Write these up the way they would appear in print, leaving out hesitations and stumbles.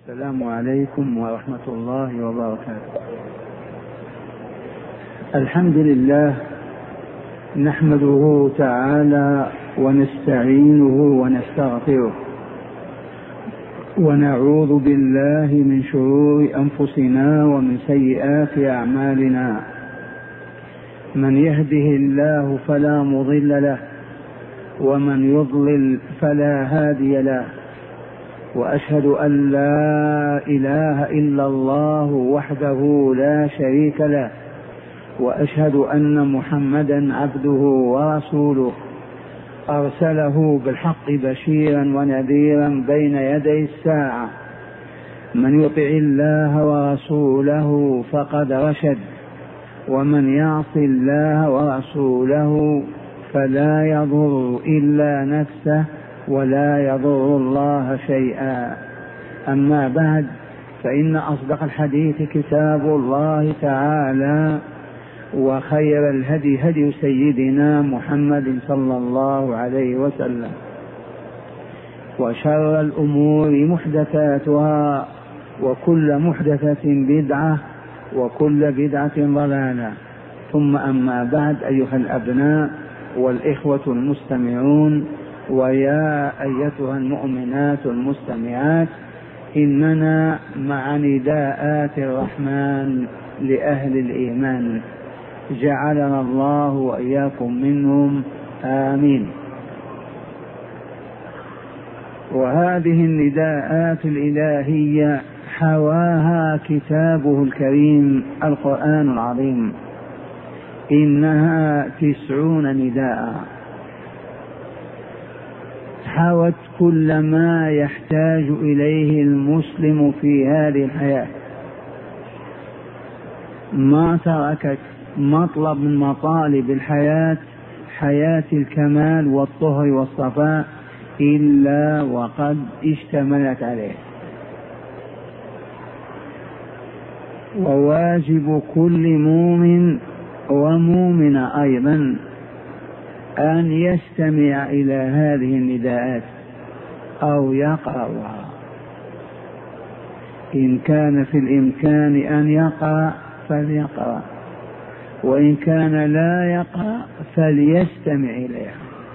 السلام عليكم ورحمة الله وبركاته. الحمد لله نحمده تعالى ونستعينه ونستغفره ونعوذ بالله من شرور أنفسنا ومن سيئات أعمالنا. من يهده الله فلا مضل له ومن يضلل فلا هادي له، وأشهد أن لا إله إلا الله وحده لا شريك له، وأشهد أن محمدا عبده ورسوله أرسله بالحق بشيرا ونذيرا بين يدي الساعة. من يطع الله ورسوله فقد رشد، ومن يعص الله ورسوله فلا يضر إلا نفسه ولا يضر الله شيئا. أما بعد، فإن أصدق الحديث كتاب الله تعالى، وخير الهدي هدي سيدنا محمد صلى الله عليه وسلم، وشر الأمور محدثاتها، وكل محدثة بدعة، وكل بدعة ضلالة. ثم أما بعد، أيها الأبناء والإخوة المستمعون، ويا أيتها المؤمنات المستمعات، إننا مع نداءات الرحمن لأهل الإيمان، جعلنا الله وإياكم منهم، آمين. وهذه النداءات الإلهية حواها كتابه الكريم القرآن العظيم، إنها 90 نداء، حوت كل ما يحتاج إليه المسلم في هذه الحياة. ما تركت مطلب من مطالب الحياة، حياة الكمال والطهر والصفاء، إلا وقد اشتملت عليه. وواجب كل مؤمن ومؤمنة أيضا أن يستمع إلى هذه النداءات أو يقرأها، إن كان في الإمكان أن يقرأ فليقرأ، وإن كان لا يقرأ فليستمع إليها.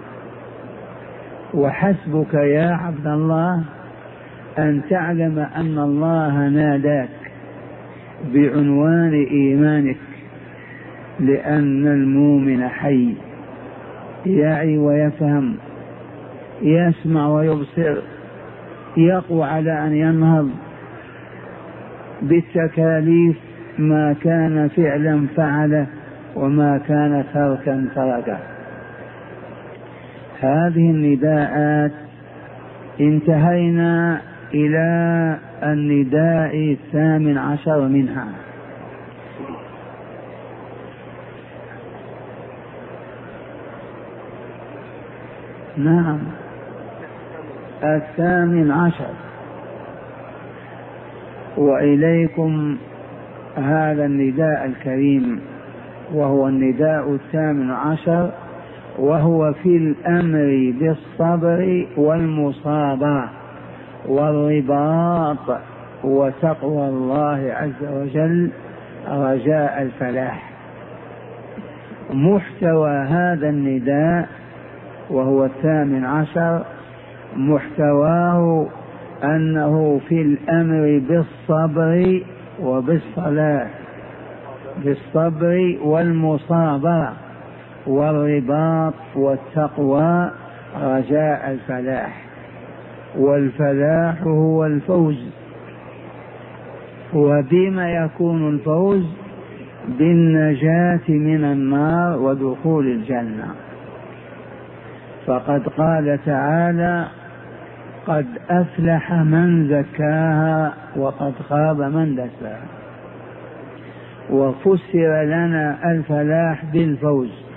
وحسبك يا عبد الله أن تعلم أن الله ناداك بعنوان إيمانك، لأن المؤمن حي، يعي ويفهم، يسمع ويبصر، يقوى على أن ينهض بالتكاليف، ما كان فعلا فعله وما كان تركا تركه. هذه النداءات انتهينا إلى النداء 18 منها. نعم، 18. وإليكم هذا النداء الكريم، وهو النداء 18، وهو في الأمر بالصبر والمصابرة والرباط وتقوى الله عز وجل رجاء الفلاح. محتوى هذا النداء وهو 18 محتواه أنه في الأمر بالصبر وبالصلاة، بالصبر والمصابرة والرباط والتقوى رجاء الفلاح. والفلاح هو الفوز. وبما يكون الفوز؟ بالنجاة من النار ودخول الجنة. فقد قال تعالى: قد أفلح من زكاها وقد خاب من دساها. وفسر لنا الفلاح بالفوز،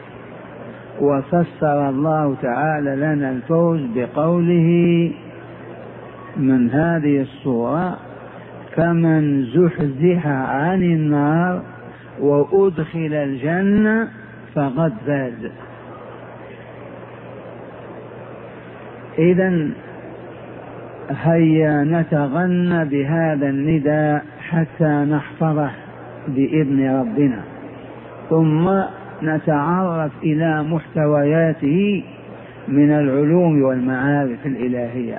وفسر الله تعالى لنا الفوز بقوله من هذه الصورة: فمن زحزح عن النار وأدخل الجنة فقد فاز. إذن هيا نتغنى بهذا النداء حتى نحفظه بإذن ربنا، ثم نتعرف إلى محتوياته من العلوم والمعارف الإلهية.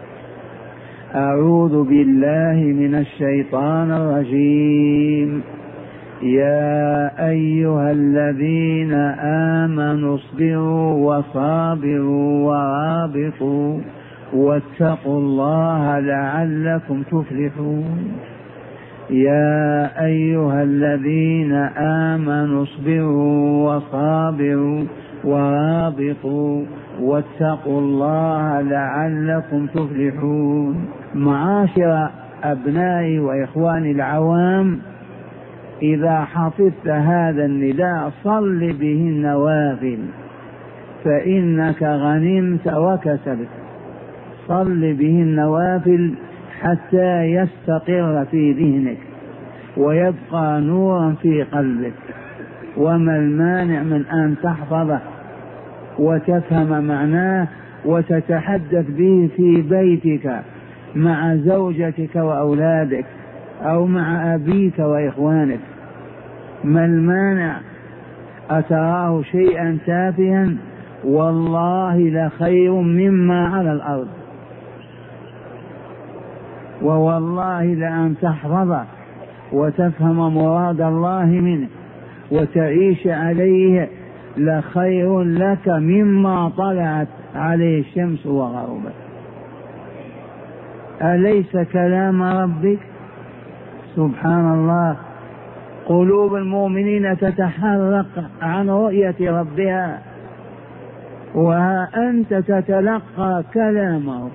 أعوذ بالله من الشيطان الرجيم. يا أيها الذين آمنوا اصبروا وصابروا ورابطوا واتقوا الله لعلكم تفلحون. يا أيها الذين آمنوا اصبروا وصابروا ورابطوا واتقوا الله لعلكم تفلحون. معاشر أبنائي وإخواني العوام، إذا حفظت هذا النداء صل به النوافل فإنك غنمت وكسبت. صل به النوافل حتى يستقر في ذهنك ويبقى نورا في قلبك. وما المانع من أن تحفظه وتفهم معناه وتتحدث به في بيتك مع زوجتك وأولادك أو مع أبيك وإخوانك؟ ما المانع؟ أتراه شيئا تافها؟ والله لخير مما على الأرض. ووالله لأن تحفظه وتفهم مراد الله منه وتعيش عليه لخير لك مما طلعت عليه الشمس وغربت. أليس كلام ربك؟ سبحان الله، قلوب المؤمنين تتحرك عن رؤية ربها، وها أنت تتلقى كلامه.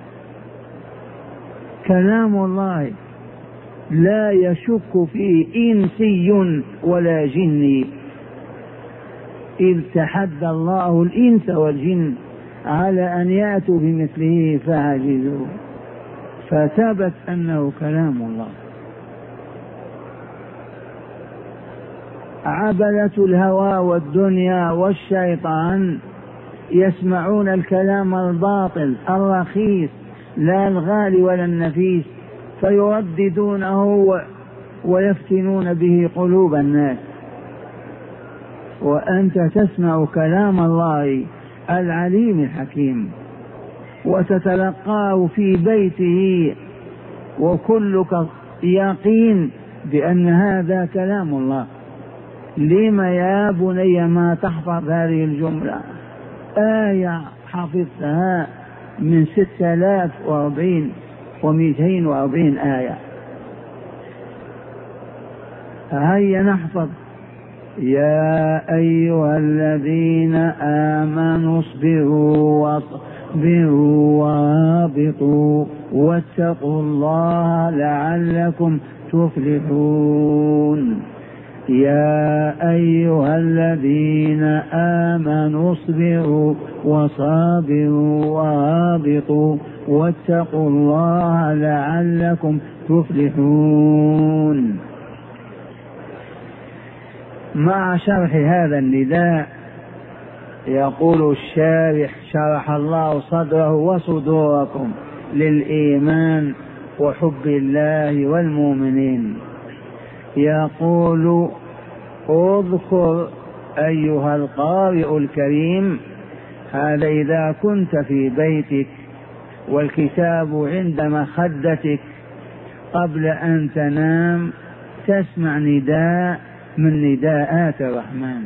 كلام الله لا يشك فيه إنسي ولا جني، إذ تحدى الله الإنس والجن على أن يأتوا بمثله فعجزوا، فثبت أنه كلام الله. عبلة الهوى والدنيا والشيطان يسمعون الكلام الباطل الرخيص لا الغالي ولا النفيس فيرددونه ويفتنون به قلوب الناس، وأنت تسمع كلام الله العليم الحكيم وتتلقاه في بيته وكلك يقين بأن هذا كلام الله. لما يا بني ما تحفظ هذه الجملة؟ آية حفظتها من 6240 آية. هيا نحفظ. يا أيها الذين آمنوا اصبروا ورابطوا واتقوا الله لعلكم تفلحون. يا أيها الذين آمنوا اصبروا وصابروا ورابطوا واتقوا الله لعلكم تفلحون. مع شرح هذا النداء يقول الشارح شرح الله صدره وصدوركم للإيمان وحب الله والمؤمنين، يقول: اذكر أيها القارئ الكريم، هذا إذا كنت في بيتك والكتاب عند مخدتك قبل أن تنام تسمع نداء من نداءات الرحمن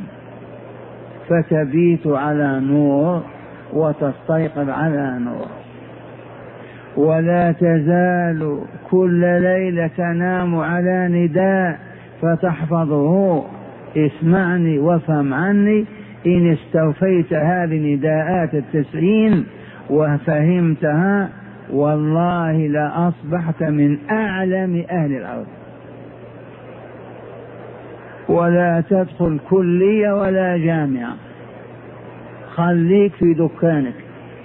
فتبيت على نور وتستيقظ على نور، ولا تزال كل ليلة تنام على نداء فتحفظه. اسمعني وافهم عني، إن استوفيت هذه نداءات 90 وفهمتها والله لأصبحت من أعلم أهل الأرض. ولا تدخل كلية ولا جامعة، خليك في دكانك.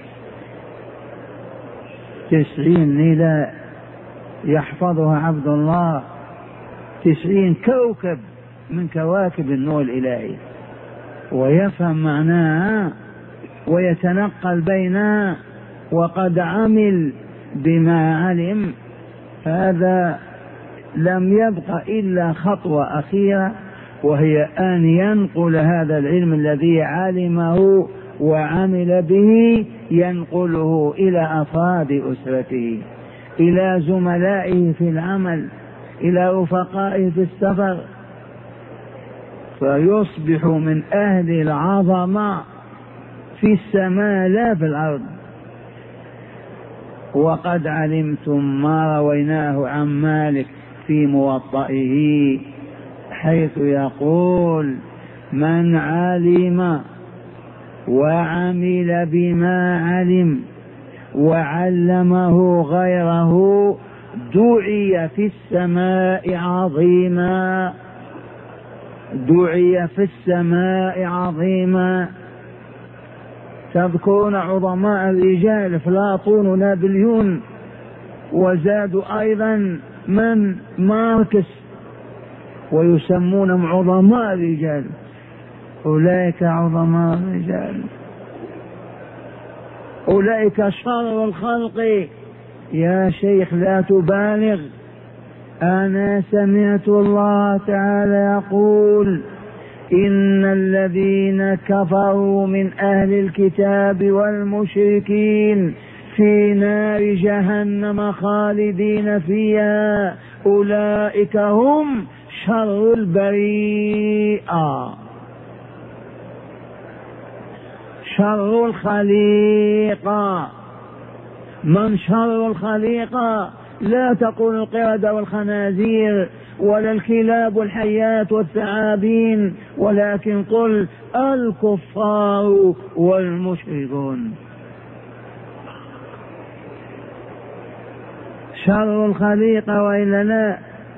90 نداء يحفظها عبد الله، 90 كوكب من كواكب النور الإلهي، ويفهم معناها ويتنقل بينها، وقد عمل بما علم، هذا لم يبق إلا خطوة أخيرة، وهي أن ينقل هذا العلم الذي علمه وعمل به، ينقله إلى أفراد أسرته، إلى زملائه في العمل، إلى رفقائه في السفر، فيصبح من أهل العظمة في السماء لا في الأرض. وقد علمتم ما رويناه عن مالك في موطئه، حيث يقول: من علم وعمل بما علم وعلمه غيره دعي في السماء عظيما، دعي في السماء عظيما. تذكرون عظماء الرجال أفلاطون ونابليون، وزادوا أيضا من ماركس، ويسمونهم عظماء الرجال. أولئك عظماء الرجال، أولئك شر الخلق. يا شيخ لا تبالغ، أنا سمعت الله تعالى يقول: إن الذين كفروا من أهل الكتاب والمشركين في نار جهنم خالدين فيها أولئك هم شر البريئة، شر الخليقة. من شر الخليقة؟ لا تقول القردة والخنازير ولا الكلاب والحيات والثعابين، ولكن قل الكفار والمشركون. شر الخليقة، وإلا لا.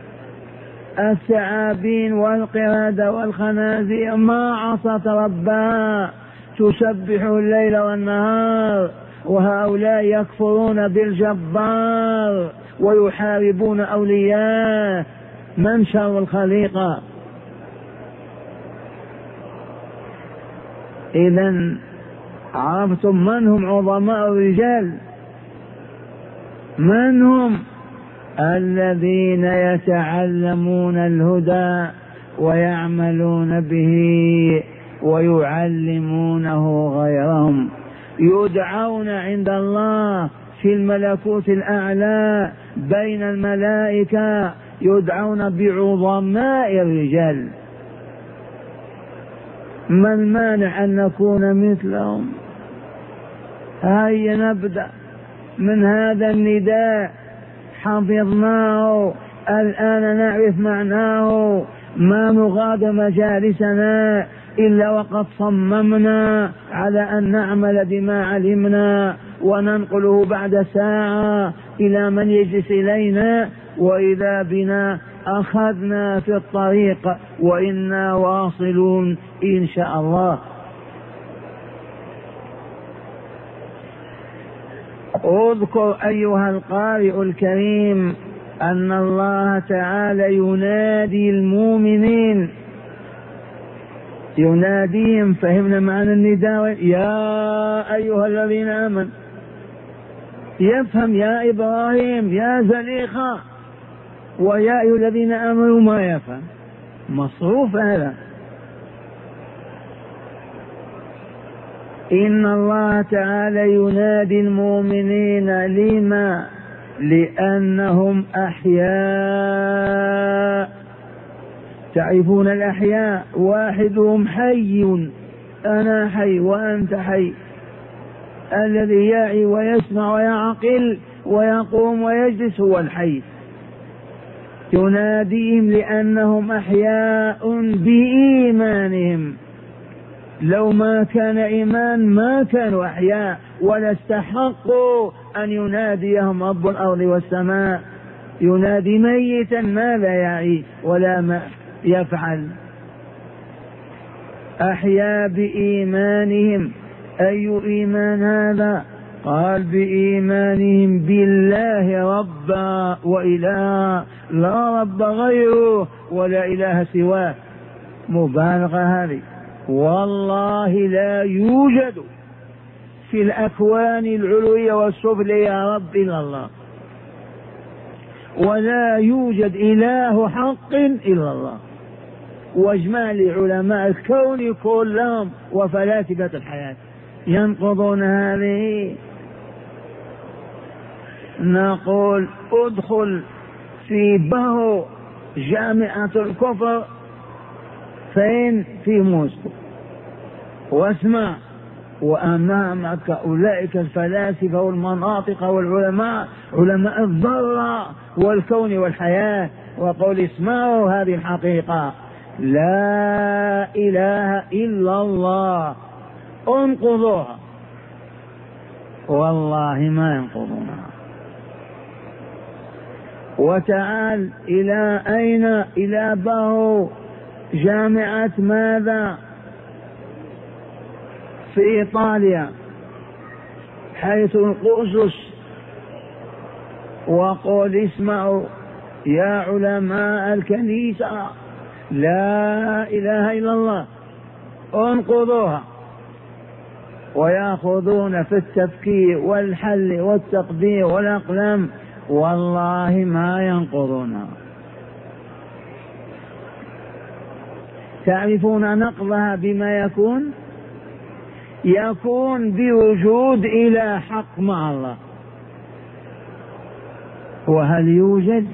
الثعابين والقردة والخنازير ما عصت ربها، تسبح الليل والنهار، وهؤلاء يكفرون بالجبار ويحاربون أولياءه. من شر الخليقة؟ إذن عرفتم من هم عظماء الرجال؟ من هم؟ الذين يتعلمون الهدى ويعملون به ويعلمونه غيرهم، يدعون عند الله في الملكوت الأعلى بين الملائكة، يدعون بعظماء الرجال. ما المانع أن نكون مثلهم؟ هيا نبدأ من هذا النداء، حفظناه، الآن نعرف معناه، ما نغادر مجالسنا إلا وقد صممنا على أن نعمل بما علمنا، وننقله بعد ساعة إلى من يجلس إلينا، وإذا بنا أخذنا في الطريق وإنا واصلون إن شاء الله. اذكر أيها القارئ الكريم أن الله تعالى ينادي المؤمنين، يناديهم. فهمنا معنى النداء؟ يا أيها الذين آمنوا. يفهم يا إبراهيم يا زليخة، ويا أيها الذين آمنوا ما يفهم، مصروف هذا. إن الله تعالى ينادي المؤمنين، لما؟ لأنهم أحياء. تعرفون الأحياء؟ واحدهم حي، أنا حي وأنت حي، الذي يعي ويسمع ويعقل ويقوم ويجلس هو الحي. يناديهم لأنهم أحياء بإيمانهم. لو ما كان إيمان ما كانوا أحياء، ولا استحقوا أن يناديهم رب الأرض والسماء. ينادي ميتا ما لا يعي ولا ما يفعل. أحياء بإيمانهم. أي إيمان هذا؟ قال بإيمانهم بالله ربا وإله، لا رب غيره ولا إله سواه. مبالغة هذه. والله لا يوجد في الأكوان العلوية والسفلى يا رب إلا الله، ولا يوجد إله حق إلا الله. واجمع لعلماء الكون كلهم وفلاسفة الحياة ينقضون هذه. نقول ادخل في بهو جامعة الكفر فين؟ في موسكو، واسمع وأمامك أولئك الفلاسفة والمناطق والعلماء، علماء الذرة والكون والحياة، وقول اسمعوا هذه الحقيقة: لا إله إلا الله. انقضوها، والله ما ينقضونها. وتعال إلى أين؟ إلى بهو جامعة ماذا؟ في إيطاليا حيث القرصس، وقل اسمعوا يا علماء الكنيسة: لا إله إلا الله. انقضوها. ويأخذون في التفكير والحل والتقدير والأقلام، والله ما ينقضونها. تعرفون نقضها بما يكون؟ يكون بوجود إله حق مع الله. وهل يوجد؟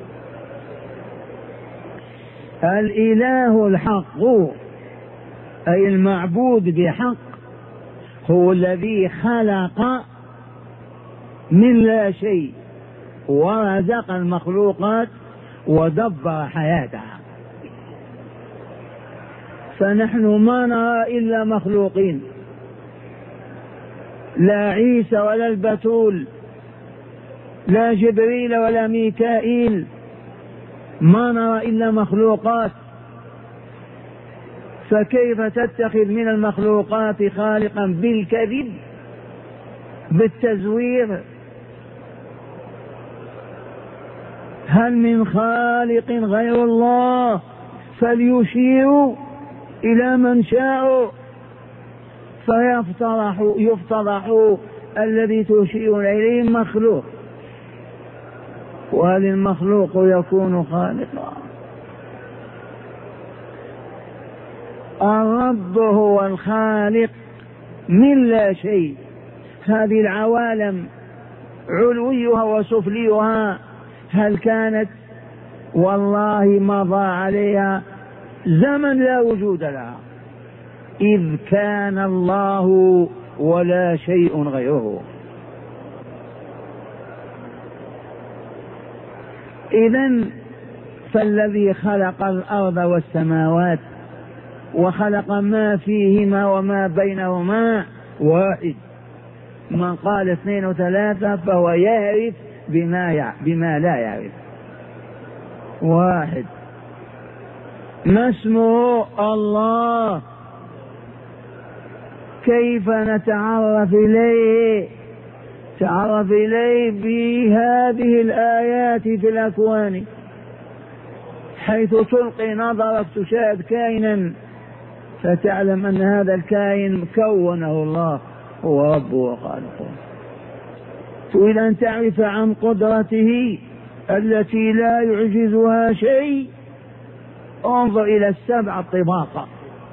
الإله الحق أي المعبود بحق هو الذي خلق من لا شيء ورزق المخلوقات ودبر حياتها. فنحن ما نرى إلا مخلوقين، لا عيسى ولا البتول، لا جبريل ولا ميكائيل، ما نرى إلا مخلوقات. فكيف تتخذ من المخلوقات خالقا بالكذب بالتزوير؟ هل من خالق غير الله؟ فليشيروا إلى من شاءوا فيفتضح الذي تشير إليه مخلوق. وهل المخلوق يكون خالقا؟ الرب هو الخالق من لا شيء. هذه العوالم علويها وسفليها هل كانت؟ والله مضى عليها زمن لا وجود لها، إذ كان الله ولا شيء غيره. إذن فالذي خلق الأرض والسماوات وخلق ما فيهما وما بينهما واحد. من قال 2 و3 فهو يعرف بما لا يعرف. واحد. ما اسمه؟ الله. كيف نتعرف إليه؟ تعرف إليه بهذه الآيات في الأكوان، حيث تلقي نظرك تشاهد كائنا فتعلم أن هذا الكائن كونه الله هو ربه وخالقه. تريد أن تعرف عن قدرته التي لا يعجزها شيء، انظر إلى 7 طباق.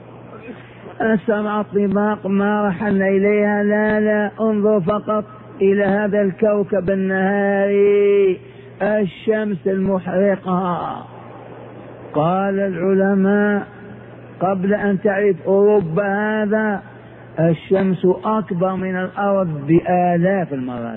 7 طباق ما رحلنا إليها، لا انظر فقط إلى هذا الكوكب النهاري، الشمس المحرقة. قال العلماء قبل أن تعرف أوروبا هذا، الشمس أكبر من الأرض بآلاف المرات،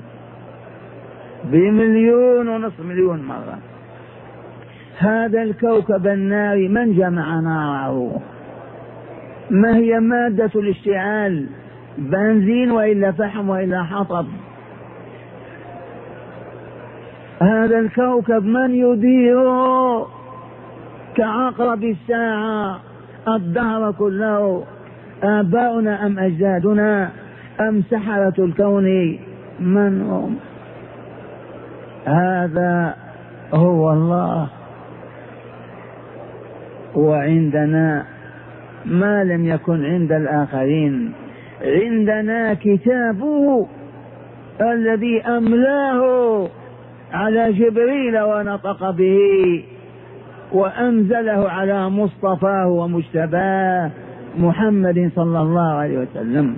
ب1.5 مليون مرة. هذا الكوكب الناري من جمع ناره؟ ما هي مادة الاشتعال؟ بنزين وإلا فحم وإلا حطب. هذا الكوكب من يديره كعقرب الساعة الدهر كله؟ آباؤنا أم أجدادنا أم سحرة الكون؟ من هم؟ هذا هو الله. وعندنا ما لم يكن عند الآخرين، عندنا كتابه الذي أملاه على جبريل ونطق به وأنزله على مصطفاه ومجتباه محمد صلى الله عليه وسلم.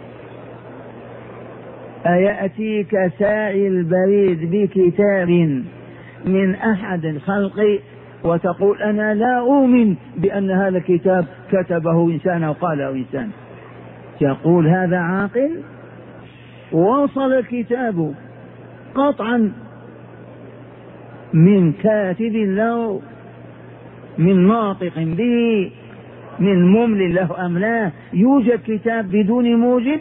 أيأتيك ساعي البريد بكتاب من أحد خلقي وتقول أنا لا أؤمن بأن هذا الكتاب كتبه إنسان أو قاله إنسان؟ يقول هذا عاقل؟ وصل الكتاب قطعا من كاتب له، من ناطق به، من ممل له أم لا؟ يوجد كتاب بدون موجب؟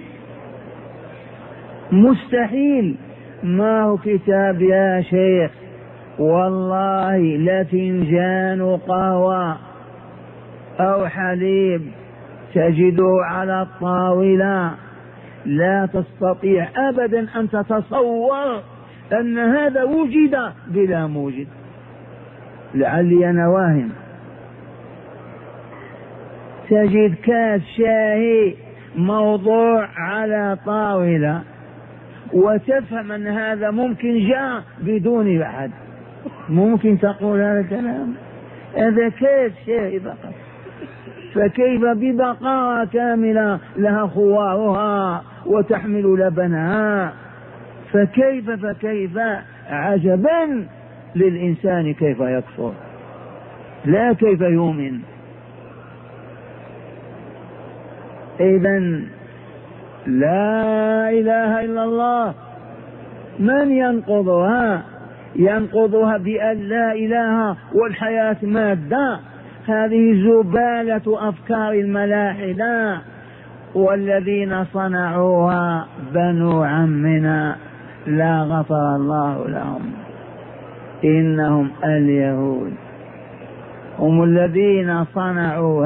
مستحيل. ما هو كتاب يا شيخ؟ والله لفنجان قهوة أو حليب تجده على الطاولة لا تستطيع أبدا أن تتصور أن هذا وجد بلا موجد. لعلي أنا واهم. تجد كاس شاهي موضوع على طاولة وتفهم أن هذا ممكن جاء بدون أحد. ممكن تقول هذا الكلام؟ هذا كاس شاهي فقط، فكيف ببقرة كاملة لها خوارها وتحمل لبنها؟ فكيف عجبا للإنسان كيف يكفر، لا كيف يؤمن. إذن لا إله إلا الله من ينقضها؟ ينقضها بأن لا إله والحياة مادة. هذه زبالة أفكار الملاحدة، والذين صنعوها بنو عمنا لا غفر الله لهم، إنهم اليهود هم الذين صنعوا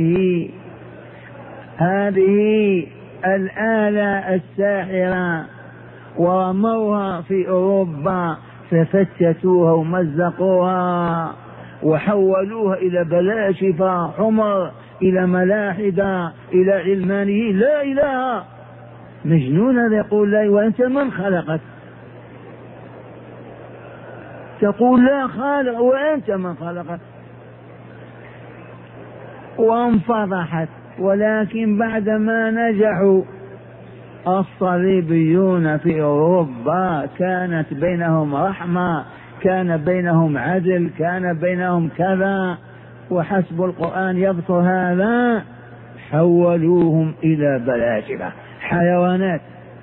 هذه الآلة الساحرة ورموها في أوروبا ففتتوها ومزقوها وحولوها إلى بلاشفة حمر، إلى ملاحدة، إلى علمانيين. لا إله. مجنون هذا يقول لا، وأنت من خلقك؟ تقول لا خالق، وأنت من خلقك؟ وانفضحت. ولكن بعدما نجحوا الصليبيون في أوروبا كانت بينهم رحمة، كان بينهم عدل، كان بينهم كذا، وحسب القرآن يذكر هذا، حولوهم إلى بلاشفة حيوانات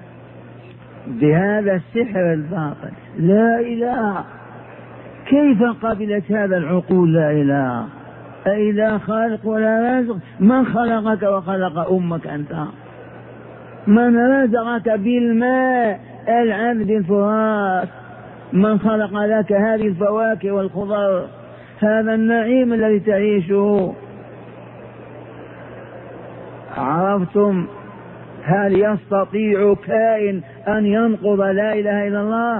بهذا السحر الباطل. لا إله. كيف قبلت هذا العقول لا إله؟ أإله خالق ولا رازق؟ من خلقك وخلق أمك أنت؟ من رزقك بالماء العذب الفرات؟ من خلق لك هذه الفواكه والخضر، هذا النعيم الذي تعيشه؟ عرفتم؟ هل يستطيع كائن أن ينقض لا إله إلا الله؟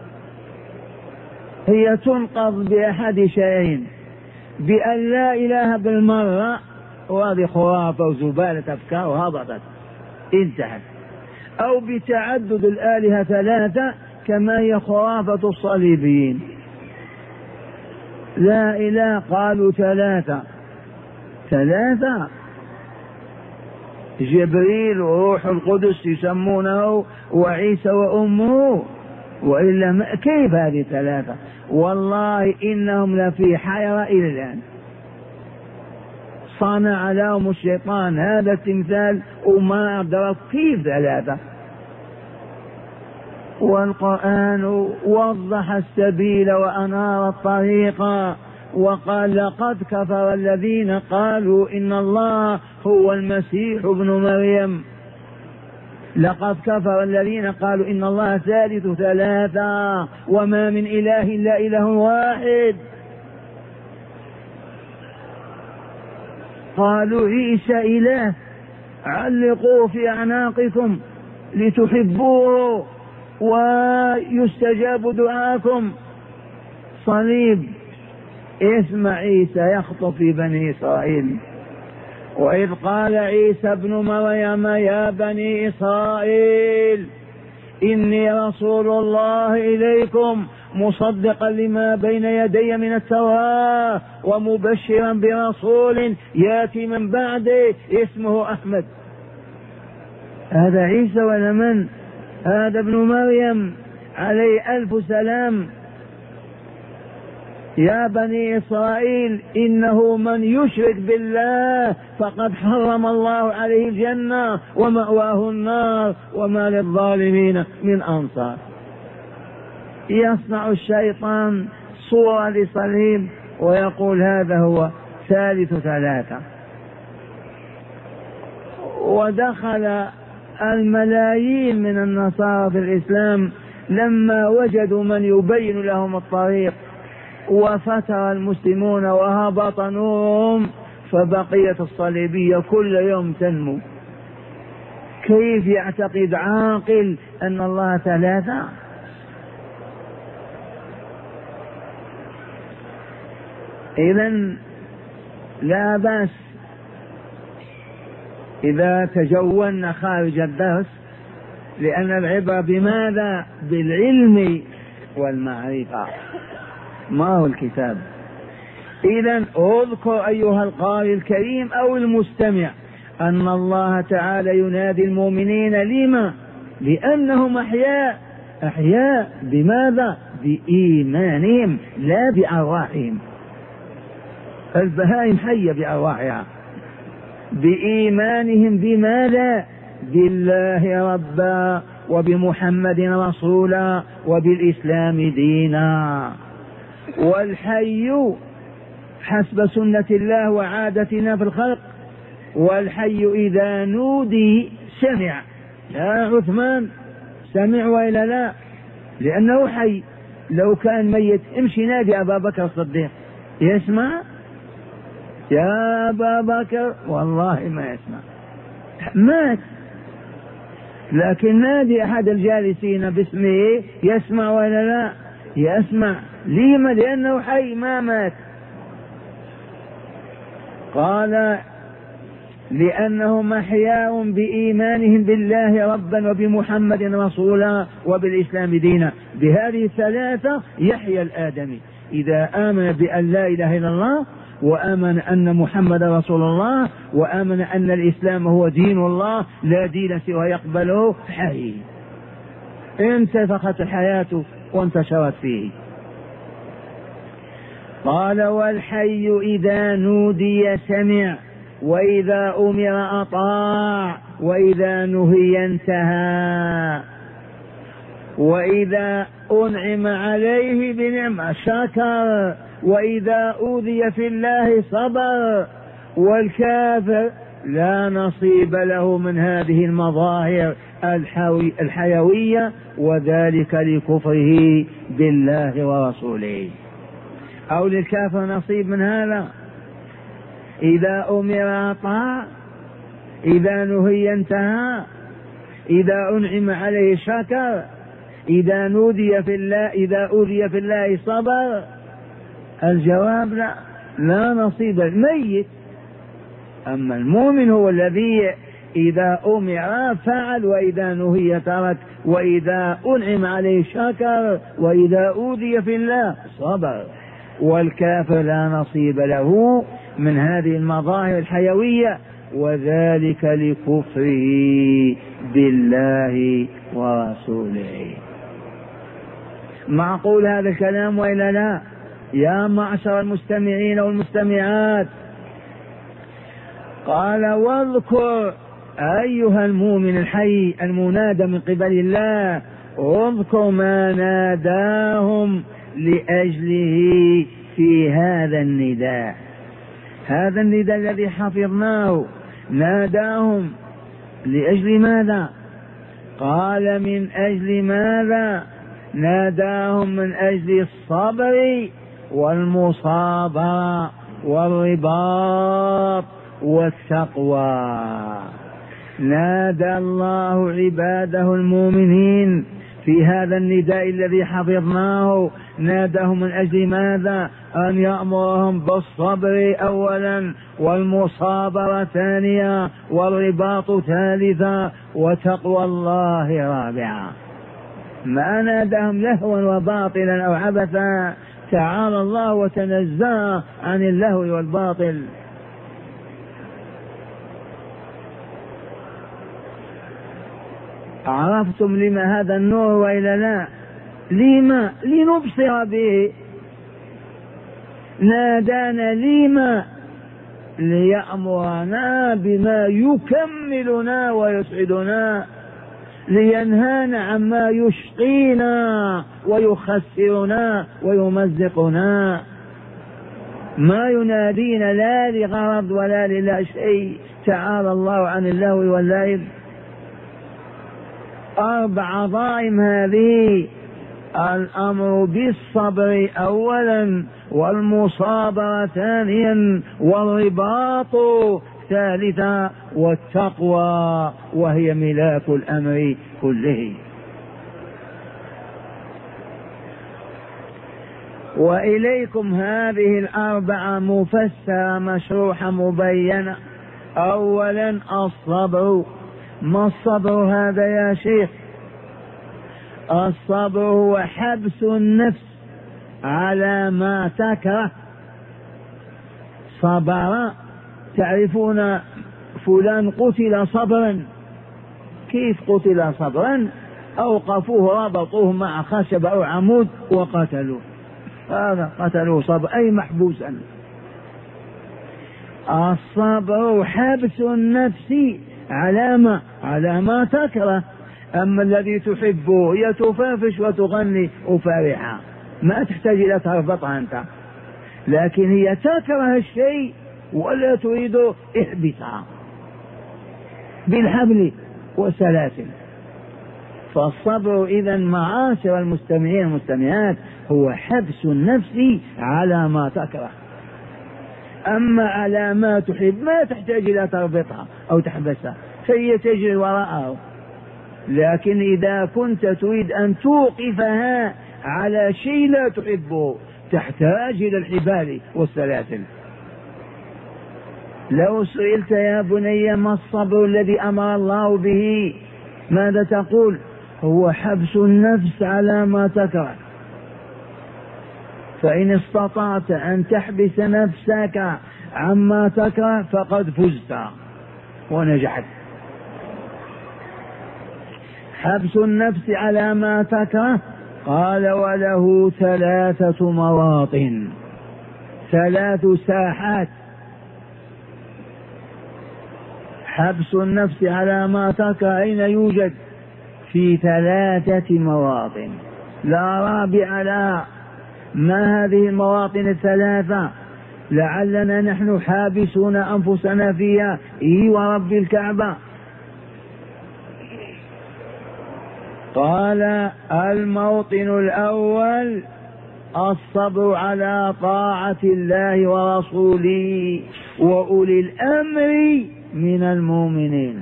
هي تنقض بأحد شيئين: بأن لا إله بالمرة، وهذه خرافة وزبالة أفكار وهبطت انتهت، أو بتعدد الآلهة ثلاثة كما هي خرافة الصليبيين. لا إله قالوا ثلاثة، جبريل وروح القدس يسمونه وعيسى وأمه، وإلا كيف هذه ثلاثة؟ والله إنهم لفي حيرة إلى الآن. صنع لهم الشيطان هذا التمثال وما أدرك كيف ثلاثة. والقرآن وضح السبيل وأنار الطريق وقال: لقد كفر الذين قالوا إن الله هو المسيح ابن مريم. لقد كفر الذين قالوا إن الله ثالث ثلاثة وما من إله إلا إله واحد. قالوا عيسى إله، علقوه في أعناقكم لتحبوه ويستجاب دعاكم. صليب اسم عيسى يخطب في بني إسرائيل، وإذ قال عيسى ابن مريم يا بني إسرائيل إني رسول الله إليكم مصدقا لما بين يدي من التوراة ومبشرا برسول يأتي من بعده اسمه أحمد. هذا عيسى ولا من؟ هذا ابن مريم عليه ألف سلام. يا بني إسرائيل إنه من يشرك بالله فقد حرم الله عليه الجنة ومأواه النار وما للظالمين من أنصار. يصنع الشيطان صورة لصليب ويقول هذا هو ثالث ثلاثة. ودخل الملايين من النصارى في الإسلام لما وجدوا من يبين لهم الطريق، وفتر المسلمون وهبط نورهم، فبقية الصليبية كل يوم تنمو. كيف يعتقد عاقل أن الله ثلاثة؟ إذن لا بأس إذا تجولنا خارج الدرس، لأن العبرة بماذا؟ بالعلم والمعرفة، ما هو الكتاب. إذن اذكر أيها القارئ الكريم أو المستمع أن الله تعالى ينادي المؤمنين. لما؟ لأنهم أحياء بماذا؟ بإيمانهم لا بأرواحهم. البهائم حية بأرواحها. بإيمانهم بماذا؟ بالله ربا وبمحمد رسولا وبالإسلام دينا. والحي حسب سنة الله وعادتنا في الخلق، والحي إذا نودي سمع. يا عثمان سمع وإلا لا؟ لأنه حي. لو كان ميت امشي نادي أبا بكر الصديق يسمع؟ يا أبا بكر والله ما يسمع، مات. لكن نادي أحد الجالسين باسمه يسمع ولا لا؟ يسمع. لما؟ لأنه حي ما مات. قال لأنهم أحياء بإيمانهم بالله ربا وبمحمد رسولا وبالإسلام دينا. بهذه الثلاثة يحيى الآدمي إذا آمن بأن لا إله إلا الله، وآمن أن محمد رسول الله، وآمن أن الإسلام هو دين الله لا دين سوى يقبله، حي. انتفخت الحياة وانتشرت فيه. قال والحي إذا نودي سمع وإذا أمر أطاع وإذا نهي انتهى وإذا أنعم عليه بنعمة شكر وإذا أوذي في الله صبر. والكافر لا نصيب له من هذه المظاهر الحيوية، وذلك لكفره بالله ورسوله. أو للكافر نصيب من هذا؟ إذا أمر أطاع، إذا نهي انتهى، إذا أنعم عليه شكر، إذا نودي في الله، إذا أوذي في الله صبر. الجواب لا نصيب، ميت. أما المؤمن هو الذي إذا أمر فعل، وإذا نهي ترك، وإذا أنعم عليه شكر، وإذا أوذي في الله صبر. والكافر لا نصيب له من هذه المظاهر الحيوية، وذلك لكفره بالله ورسوله. معقول هذا الكلام وإلا لا؟ يا معشر المستمعين والمستمعات، قال واذكر أيها المؤمن الحي المنادى من قبل الله، اذكر ما ناداهم لأجله في هذا النداء. هذا النداء الذي حفظناه ناداهم لأجل ماذا؟ قال من أجل ماذا؟ ناداهم من أجل الصبر والمصابرة والرباط والتقوى. نادى الله عباده المؤمنين في هذا النداء الذي حفظناه ناداهم من أجل ماذا؟ أن يأمرهم بالصبر أولا، والمصابرة ثانيا، والرباط ثالثا، وتقوى الله رابعا. ما ناداهم لهوا وباطلا أو عبثا، تعالى الله وتنزه عن اللهو والباطل. عرفتم لما هذا النور وإلا لا؟ لما؟ لنبصر به. نادانا لما؟ ليأمرنا بما يكملنا ويسعدنا، لينهانا عما يشقينا ويخسرنا ويمزقنا. ما ينادينا لا لغرض ولا للا شيء، تعالى الله عن اللهو واللعب. 4 عظائم هذه: الأمر بالصبر أولا، والمصابرة ثانيا، والرباط ثالثا، والتقوى وهي ملاك الأمر كله. وإليكم هذه 4 مفسرة مشروحة مبينة. أولا الصبر. ما الصبر هذا يا شيخ؟ الصبر هو حبس النفس على ما تكره. صبر، تعرفون فلان قتل صبرا. كيف قتل صبرا؟ أوقفوه ربطوه مع خشب أو عمود وقتلوه، هذا قتلوه صبر، أي محبوسا. الصبر حبس النفس على ما تكره. أما الذي تحبه هي تفافش وتغني وفارحة، ما تحتاج إلى تربطها أنت، لكن هي تكره الشيء ولا تريد احبسها بالحبل والسلاسل. فالصبر إذا معاشر المستمعين والمستمعات هو حبس النفس على ما تكره. أما على ما تحب ما تحتاج إلى تربطها أو تحبسها، فهي تجري وراءه. لكن إذا كنت تريد أن توقفها على شيء لا تحبه تحتاج إلى الحبال والسلاسل. لو سئلت يا بني ما الصبر الذي أمر الله به، ماذا تقول؟ هو حبس النفس على ما تكره. فإن استطعت أن تحبس نفسك عما تكره فقد فزت ونجحت. حبس النفس على ما تكره، قال وله 3 مواطن، 3 ساحات. حبس النفس على ما تكره أين يوجد؟ في 3 مواطن لا رابع لها. ما هذه المواطن 3؟ لعلنا نحن حابسون أنفسنا فيها. ورب الكعبة قال الموطن الأول الصبر على طاعة الله ورسوله وأولي الأمر من المؤمنين.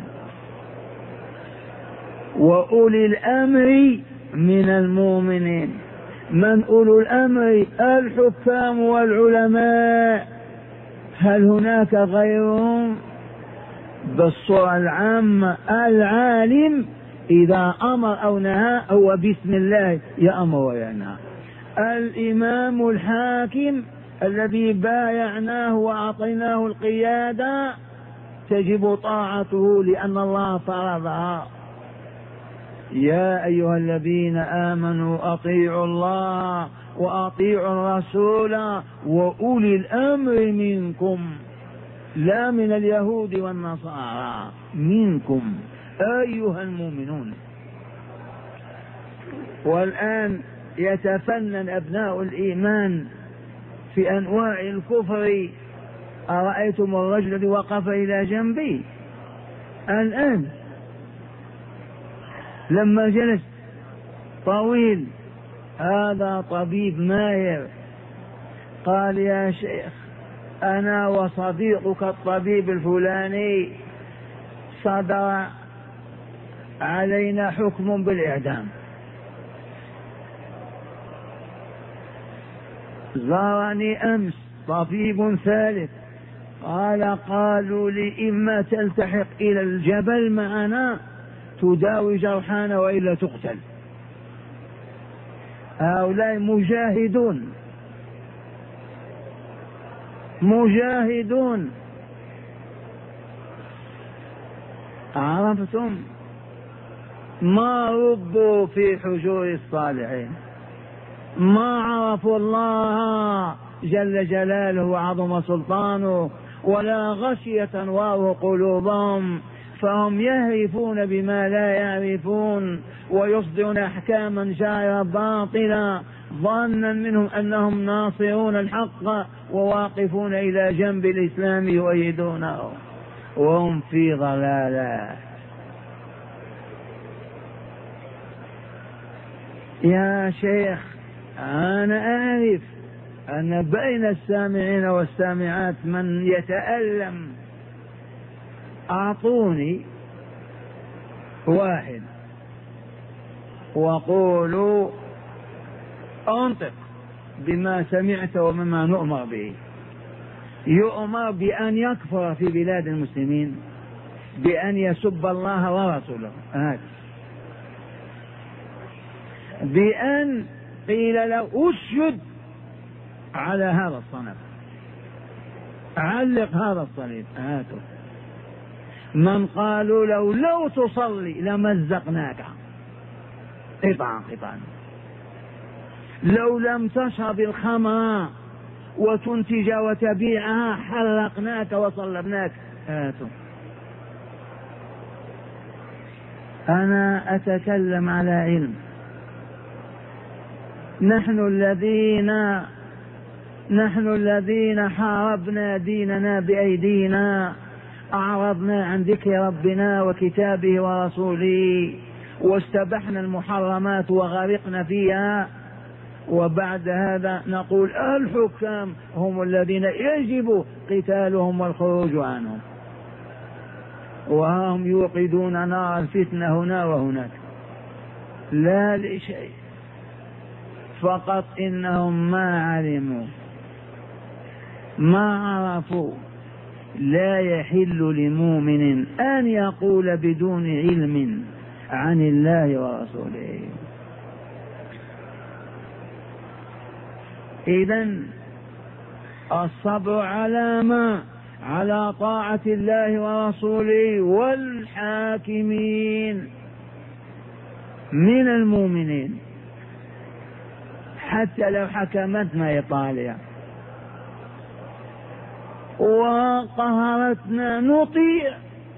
وأولي الأمر من المؤمنين. من أولو الأمر؟ الحكام والعلماء. هل هناك غيرهم؟ بالصورة العامة العالم إذا أمر أو نهى هو بسم الله يأمر وينهى. الإمام الحاكم الذي بايعناه وأعطيناه القيادة تجب طاعته لأن الله فرضها. يا أيها الذين آمنوا أطيعوا الله وأطيعوا الرسول وأولي الأمر منكم، لا من اليهود والنصارى، منكم أيها المؤمنون. والآن يتفنن أبناء الإيمان في أنواع الكفر. أرأيتم الرجل الذي وقف إلى جنبي الآن لما جلس طويل، هذا طبيب ماهر، قال يا شيخ أنا وصديقك الطبيب الفلاني صدر علينا حكم بالإعدام. زارني أمس طبيب ثالث قالوا لي إما تلتحق إلى الجبل معنا تداوي جرحانا وإلا تقتل. هؤلاء مجاهدون. عرفتم؟ ما ربوا في حجور الصالحين، ما عرفوا الله جل جلاله وعظم سلطانه، ولا غشيت أنواره قلوبهم، فهم يهرفون بما لا يعرفون ويصدرون أحكاما جائرة باطلة ظنا منهم أنهم ناصرون الحق وواقفون إلى جنب الإسلام يؤيدونه وهم في ضلالات. يا شيخ أنا أعرف أن بين السامعين والسامعات من يتألم، أعطوني واحد وقولوا أنطق بما سمعت ومما نؤمر به. يؤمر بأن يكفر في بلاد المسلمين، بأن يسب الله ورسوله، بأن قيل له اسجد على هذا الصنم، علق هذا الصليب، هاتوا. من قالوا له لو تصلي لمزقناك قطعا، لو لم تشرب الخمر وتنتج وتبيعها حرقناك وصلبناك، هاتوا. أنا أتكلم على علم. نحن الذين حاربنا ديننا بأيدينا، أعرضنا عن ذكر ربنا وكتابه ورسوله، واستبحنا المحرمات وغرقنا فيها، وبعد هذا نقول الحكام هم الذين يجب قتالهم والخروج عنهم، وهم يوقدون نار الفتنة هنا وهناك لا لشيء، فقط إنهم ما علموا ما عرفوا. لا يحل لمؤمن أن يقول بدون علم عن الله ورسوله. إذن الصبر على طاعة الله ورسوله والحاكمين من المؤمنين، حتى لو حكمتنا إيطاليا وقهرتنا نطيع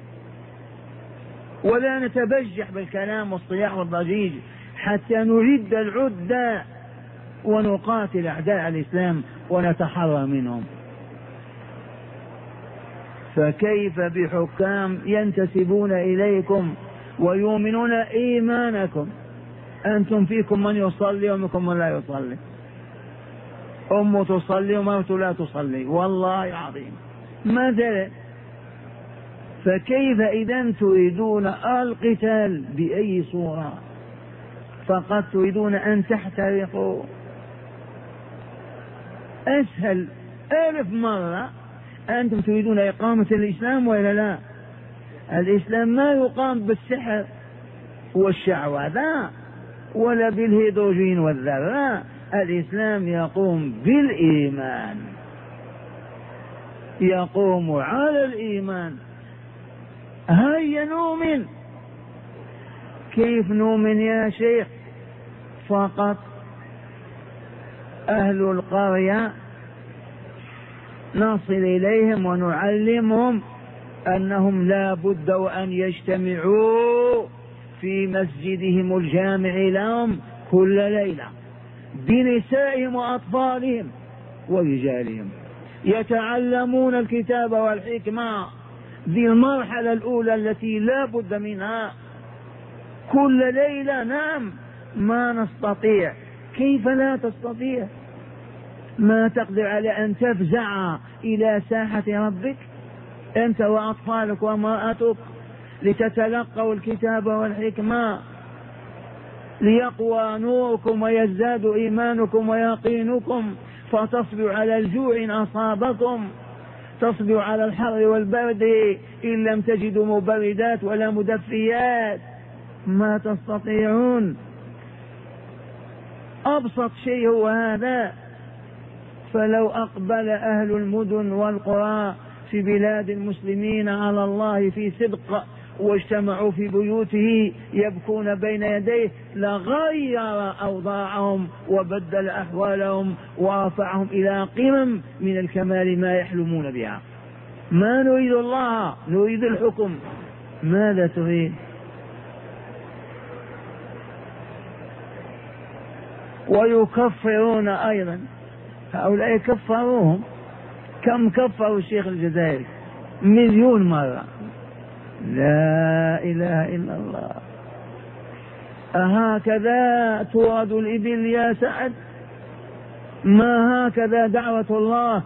ولا نتبجح بالكلام والصياح والضجيج، حتى نرد العدة ونقاتل أعداء الإسلام ونتحرى منهم. فكيف بحكام ينتسبون إليكم ويؤمنون إيمانكم؟ أنتم فيكم من يصلي ومنكم من لا يصلي، أم تصلي ومرت لا تصلي، والله العظيم مثلا. فكيف إذا تريدون القتال بأي صورة؟ فقد تريدون أن تحترقوا. أسهل 1000 مرة أنتم تريدون إقامة الإسلام ولا لا؟ الإسلام ما يقام بالسحر والشعوذة ولا بالهيدروجين والذرة، الإسلام يقوم بالإيمان، يقوم على الإيمان. هيا نؤمن. كيف نؤمن يا شيخ؟ فقط أهل القرية نصل إليهم ونعلمهم أنهم لا بد وأن يجتمعوا في مسجدهم الجامع لهم كل ليلة بنسائهم وأطفالهم ورجالهم، يتعلمون الكتاب والحكمة. ذي المرحلة الأولى التي لا بد منها كل ليلة. نعم ما نستطيع. كيف لا تستطيع؟ ما تقدر على أن تفزع إلى ساحة ربك أنت وأطفالك وامرأتك لتتلقوا الكتاب والحكمة، ليقوى نوركم ويزداد إيمانكم ويقينكم، فتصبر على الجوع إن أصابكم، تصبر على الحر والبرد إن لم تجدوا مبردات ولا مدفيات، ما تستطيعون. أبسط شيء هو هذا. فلو أقبل أهل المدن والقرى في بلاد المسلمين على الله في صدق واجتمعوا في بيوته يبكون بين يديه لغير أوضاعهم وبدل أحوالهم ورفعهم إلى قمم من الكمال ما يحلمون بها. ما نريد الله، نريد الحكم. ماذا تريد؟ ويكفرون أيضا، هؤلاء كفروهم. كم كفروا الشيخ الجزائري؟ 1,000,000 مرة. لا إله إلا الله. أهكذا تورد الإبل يا سعد؟ ما هكذا دعوة الله؟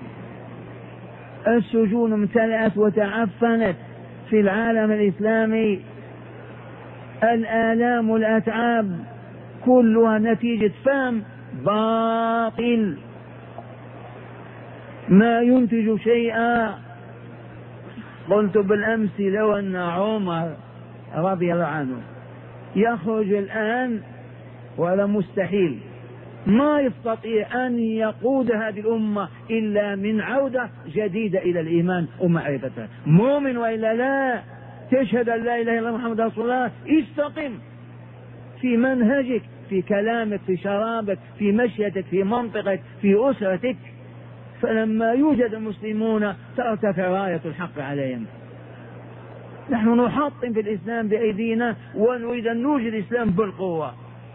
السجون امتلأت وتعفنت في العالم الإسلامي، الآلام والأتعاب كلها نتيجة فهم باطل ما ينتج شيئا. قلت بالأمس لو أن عمر رضي الله عنه يخرج الآن، ولا مستحيل، ما يستطيع أن يقود هذه الأمة إلا من عودة جديدة إلى الإيمان ومعرفته. مؤمن وإلا لا؟ تشهد أن لا إله إلا الله محمد رسول الله، استقم في منهجك، في كلامك، في شرابك، في مشيتك، في منطقك، في أسرتك. فلما يوجد المسلمون ترتفع راية الحق عليهم. نحن نحطم في الإسلام بأيدينا ونريد أن نوجد الإسلام بالقوة.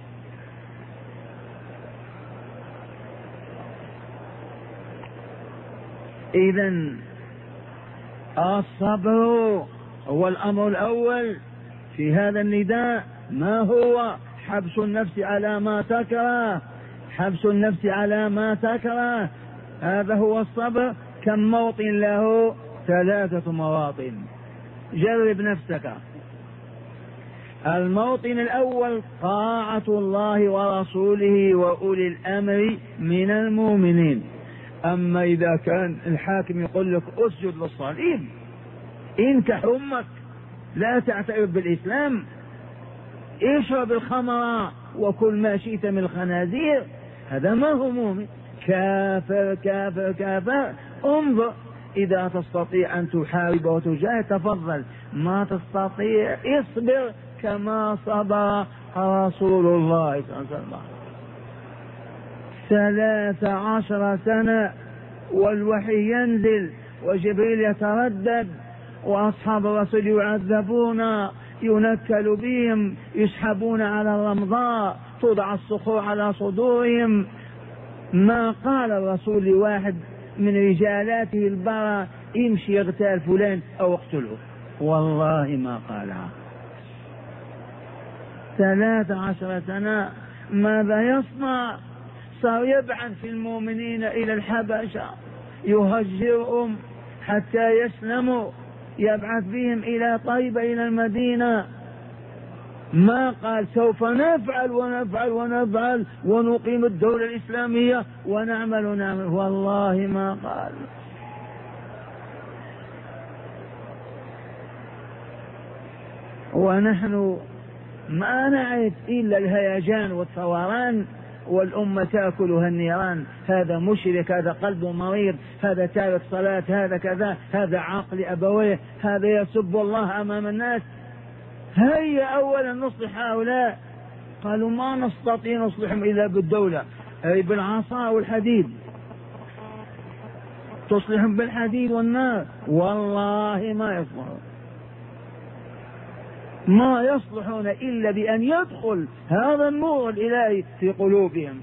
إذن الصبر هو الأمر الأول في هذا النداء. ما هو؟ حبس النفس على ما تكره، حبس النفس على ما تكره، هذا هو الصبر. كم موطن له؟ 3 مواطن. جرب نفسك. الموطن الأول طاعة الله ورسوله وأولي الأمر من المؤمنين. أما إذا كان الحاكم يقول لك أسجد للصليب، انكح أمك، لا تعترف بالإسلام، اشرب الخمر وكل ما شئت من الخنازير، هذا ما هو مؤمن. كافر كافر كافر. انظر، إذا تستطيع أن تحارب وتجاهد تفضل، ما تستطيع اصبر كما صبر رسول الله صلى الله عليه وسلم 13 سنة والوحي ينزل وجبريل يتردد وأصحاب الرسول يعذبون، ينكل بهم، يسحبون على الرمضاء، توضع الصخور على صدورهم. ما قال الرسول لواحد من رجالاته البرى امشي اغتال فلان أو اقتله، والله ما قالها. 13 سنة. ماذا يصنع؟ صار يبعث في المؤمنين إلى الحبشة يهجرهم حتى يسلموا، يبعث بهم إلى طيبة إلى المدينة. ما قال سوف نفعل ونفعل ونفعل ونقيم الدولة الإسلامية ونعمل ونعمل، والله ما قال. ونحن ما نعرف إلا الهيجان والثوران، والأمة تأكلها النيران. هذا مشرك، هذا قلب مريض، هذا تارك صلاة، هذا كذا، هذا عاقل أبويه، هذا يسب الله أمام الناس. هيا أولا نصلح هؤلاء. قالوا ما نستطيع نصلحهم إلا بالدولة، أي بالعصا والحديد. تصلحهم بالحديد والنار، والله ما يصلحون. ما يصلحون إلا بأن يدخل هذا النور الإلهي في قلوبهم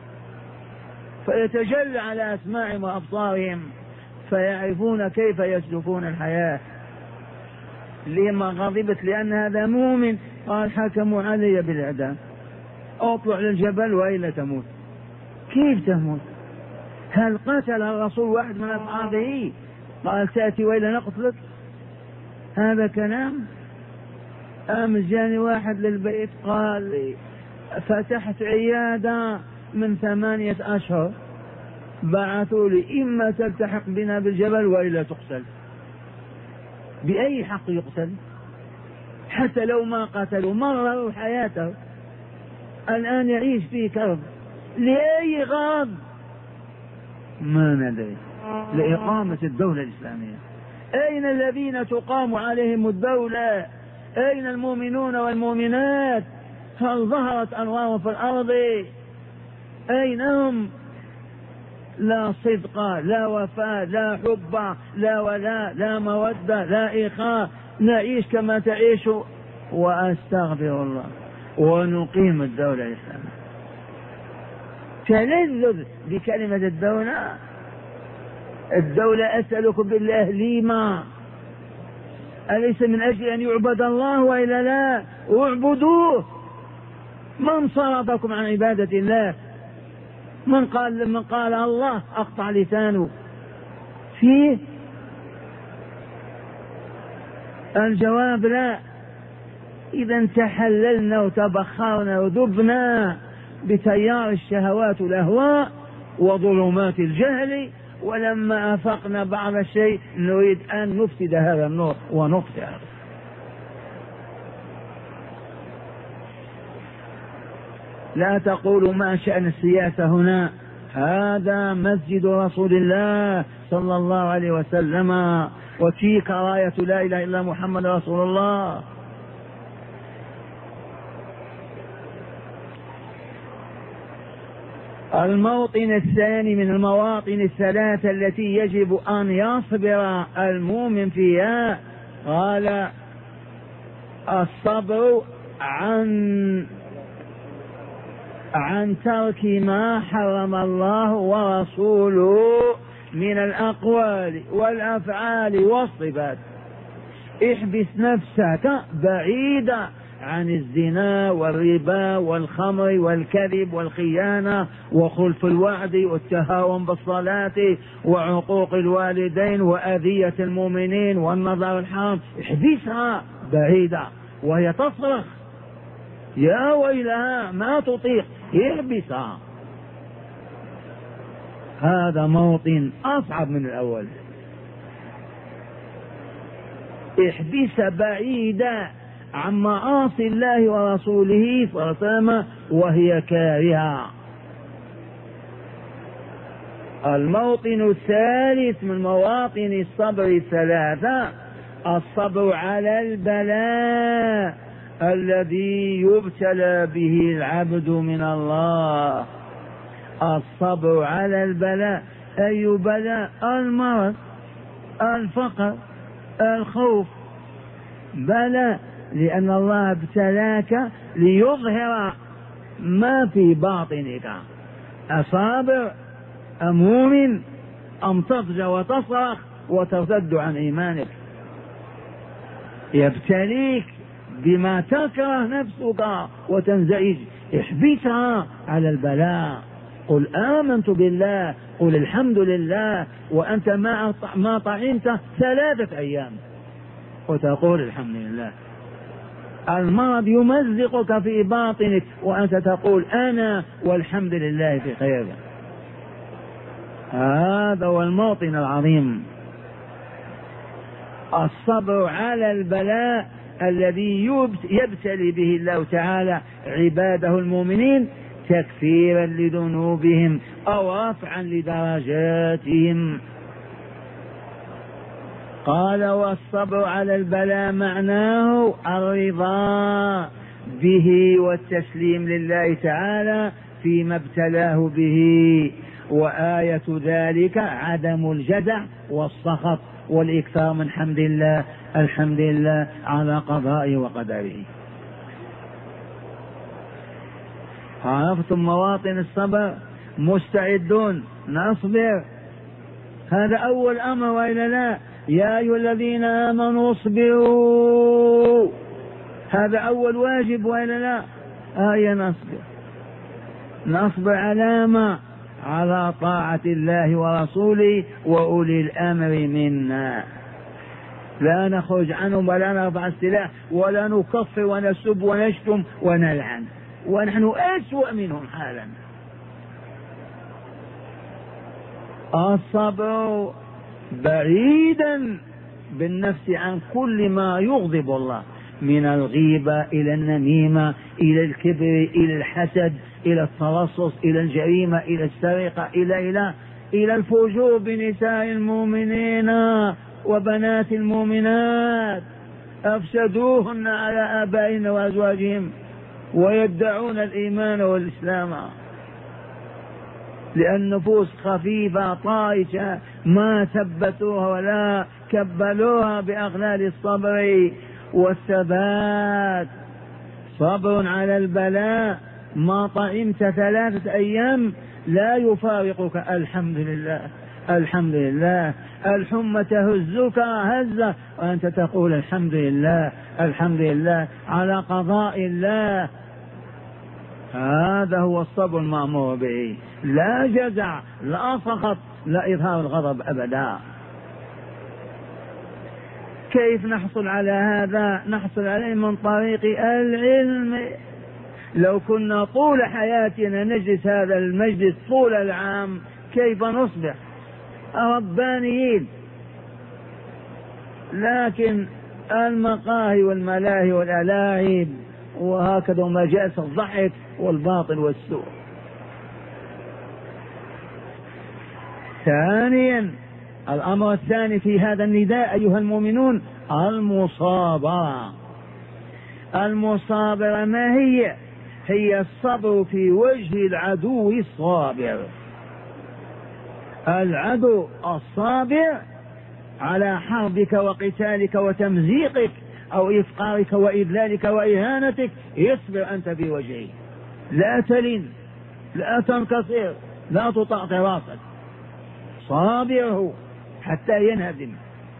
فيتجلى على أسماعهم وأبصارهم فيعرفون كيف يسلكون الحياة. لما غضبت؟ لأن هذا مؤمن. قال حكموا علي بالإعدام، اطلع للجبل وإلا تموت. كيف تموت؟ هل قتل الرسول واحد من أصحابه قال تأتي وإلا نقتلك؟ هذا كلام؟ أمس جاني واحد للبيت قال لي فتحت عيادة من 8 أشهر بعثوا لي إما تلتحق بنا بالجبل وإلا تقتل. بأي حق يقتل؟ حتى لو ما قتلوا مروا حياته، الآن يعيش في كرب لأي غرض؟ ما ندري. لإقامة الدولة الإسلامية. أين الذين تقام عليهم الدولة؟ أين المؤمنون والمؤمنات؟ هل ظهرت أنوارهم في الأرض؟ أين هم؟ لا صدق، لا وفاء، لا حب، لا ولاء، لا مودة، لا إخاء. نعيش كما تعيش وأستغفر الله ونقيم الدولة الإسلامية. تلذذ بكلمة الدولة. الدولة أسألكم بالله لما؟ أليس من أجل أن يعبد الله وإلا لا؟ اعبدوه. من صرفكم عن عبادة الله؟ من قال الله أقطع لسانه فيه؟ الجواب لا. إذا تحللنا وتبخرنا وذبنا بتيار الشهوات والأهواء وظلمات الجهل، ولما أفقنا بعض الشيء نريد أن نفسد هذا النور ونطفئ. لا تقولوا ما شأن السياسة هنا، هذا مسجد رسول الله صلى الله عليه وسلم، وفيك راية لا إله إلا محمد رسول الله. الموطن الثاني من المواطن الثلاثة التي يجب أن يصبر المؤمن فيها، قال الصبر عن ترك ما حرم الله ورسوله من الأقوال والأفعال والصفات. احبس نفسك بعيدا عن الزنا والربا والخمر والكذب والخيانة وخلف الوعد والتهاون بالصلاة وعقوق الوالدين وأذية المؤمنين والنظر الحرام. احبسها بعيدا وهي تصرخ يا ويلها ما تطيق، احبسها. هذا موطن أصعب من الأول. احبس بعيدا عن معاصي الله ورسوله صلى الله عليه وسلم وهي كارهة. الموطن الثالث من مواطن الصبر الثلاثة، الصبر على البلاء الذي يبتلى به العبد من الله. الصبر على البلاء، أي بلاء؟ المرض، الفقر، الخوف، بلاء، لأن الله ابتلاك ليظهر ما في باطنك. أصابر أم مؤمن أم تضجع وتصرخ وترتد عن إيمانك؟ يبتليك بما تكره نفسك وتنزعج، احبسها على البلاء. قل آمنت بالله، قل الحمد لله، وأنت ما طعمت 3 أيام وتقول الحمد لله. المرض يمزقك في باطنك وأنت تقول أنا والحمد لله في خير. هذا هو الموطن العظيم، الصبر على البلاء الذي يبتلي به الله تعالى عباده المؤمنين تكفيرا لذنوبهم أو رفعا لدرجاتهم. قال والصبر على البلاء معناه الرضا به والتسليم لله تعالى فيما ابتلاه به، وآية ذلك عدم الجزع والسخط والإكثار من حمد الله، الحمد لله على قضائه وقدره. عرفتم مواطن الصبر؟ مستعدون نصبر؟ هذا أول أمر وإلا لا؟ يا أيها الذين آمنوا اصبروا، هذا أول واجب وإلا لا؟ نصبر على ما؟ على طاعة الله ورسوله وأولي الأمر منا. لا نخرج عنهم ولا نرفع السلاح ولا نكفر ونسب ونشتم ونلعن، ونحن أسوأ منهم حالا. الصبر بعيدا بالنفس عن كل ما يغضب الله، من الغيبة إلى النميمة إلى الكبر إلى الحسد إلى التلصص إلى الجريمة إلى السرقة إلى الفجور بنساء المؤمنين وبنات المؤمنات، أفسدوهن على آبائهن وأزواجهم ويدعون الإيمان والإسلام، لأن نفوس خفيفة طائشة ما ثبتوها ولا كبلوها بأغلال الصبر والثبات. صبر على البلاء، ما طعمت 3 أيام لا يفارقك الحمد لله الحمد لله، الحمى تهزك هزة وأنت تقول الحمد لله الحمد لله على قضاء الله. هذا هو الصبر المأمور به، لا جزع لا سخط لا إظهار الغضب أبدا. كيف نحصل على هذا؟ نحصل عليه من طريق العلم. لو كنا طول حياتنا نجلس هذا المجلس طول العام كيف نصبح ربانيين؟ لكن المقاهي والملاهي والألاعب وهكذا مجالس الضحك والباطل والسوء. ثانيا، الأمر الثاني في هذا النداء أيها المؤمنون المصابرة. المصابرة ما هي؟ هي الصبر في وجه العدو الصابر. العدو الصابر على حربك وقتالك وتمزيقك أو إفقارك وإذلالك وإهانتك، يصبر أنت في وجهه، لا تلين لا تنكسر لا تطأطئ راسك، صابره حتى ينهزم.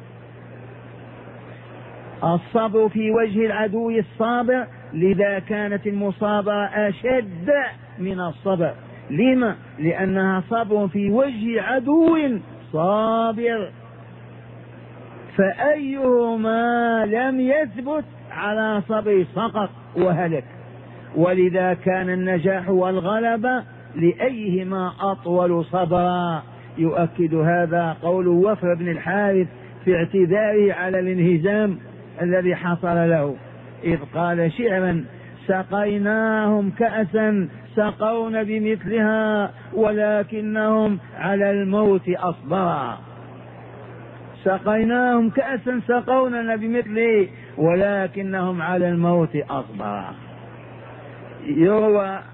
الصبر في وجه العدو الصابر، لذا كانت المصابرة أشد من الصبر. لما؟ لأنها صبر في وجه عدو صابر، فأيهما لم يثبت على صبر سقط وهلك. ولذا كان النجاح والغلبة لأيهما أطول صبرا. يؤكد هذا قول وفر بن الحارث في اعتذاره على الانهزام الذي حصل له، إذ قال شعرا: سقيناهم كأسا سقون بمثلها ولكنهم على الموت أصبرا. سقيناهم كأسا سقونا بمثله ولكنهم على الموت أصبرا. يروى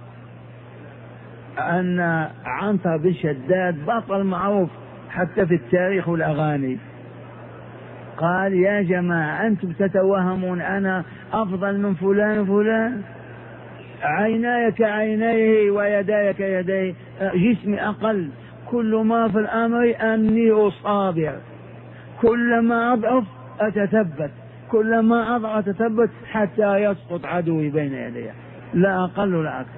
أن عنتر بن شداد بطل معروف حتى في التاريخ والأغاني، قال: يا جماعة أنتم تتوهمون أنا أفضل من فلان فلان، عيناي كعينيه ويداي كيديه، جسمي أقل، كل ما في الأمر أني أصابر، كلما أضعف أتثبت، كلما أضعف أتثبت حتى يسقط عدوي بين يدي، لا أقل ولا أكثر.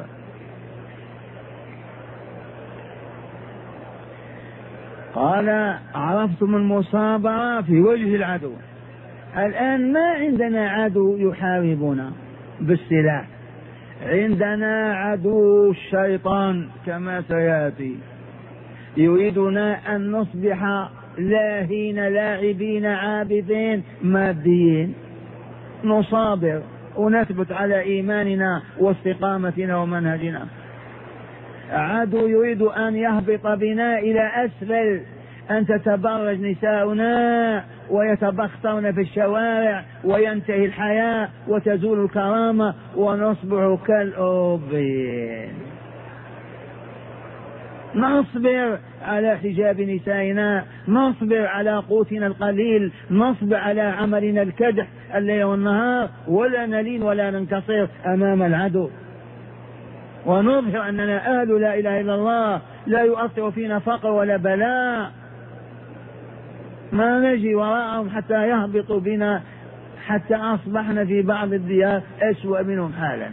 قال: عرفتم المصابرة في وجه العدو. الآن ما عندنا عدو يحاربنا بالسلاح، عندنا عدو الشيطان كما سيأتي، يريدنا أن نصبح لاهين لاعبين عابثين ماديين، نصابر ونثبت على إيماننا واستقامتنا ومنهجنا. عدو يريد أن يهبط بنا إلى أسفل، أن تتبرج نساؤنا ويتبخترن في الشوارع وينتهي الحياة وتزول الكرامة ونصبح كالأوبين. نصبر على حجاب نسائنا، نصبر على قوتنا القليل، نصبر على عملنا الكدح الليل والنهار، ولا نلين ولا ننكسر أمام العدو، ونظهر أننا أهل لا إله إلا الله، لا يؤثر فينا فقر ولا بلاء، ما نجي وراءهم حتى يهبطوا بنا حتى أصبحنا في بعض الديار أسوأ منهم حالا.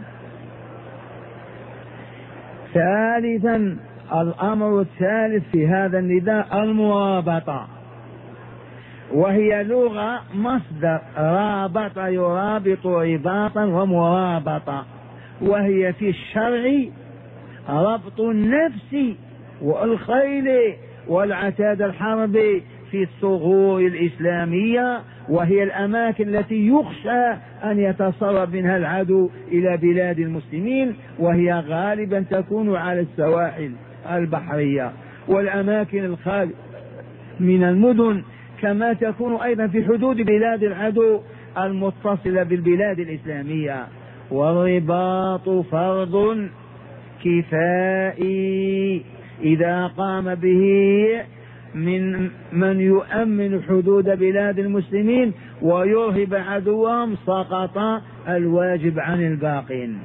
ثالثا، الأمر الثالث في هذا النداء المرابطة، وهي لغة مصدر رابط يرابط رباطا ومرابطة، وهي في الشرع ربط النفس والخيل والعتاد الحربي في الثغور الإسلامية، وهي الأماكن التي يخشى أن يتسرب منها العدو إلى بلاد المسلمين، وهي غالبا تكون على السواحل البحرية والأماكن الخالية من المدن، كما تكون أيضا في حدود بلاد العدو المتصلة بالبلاد الإسلامية. والرباط فرض كفائي إذا قام به من يؤمن حدود بلاد المسلمين ويرهب عدوهم، سقط الواجب عن الباقين،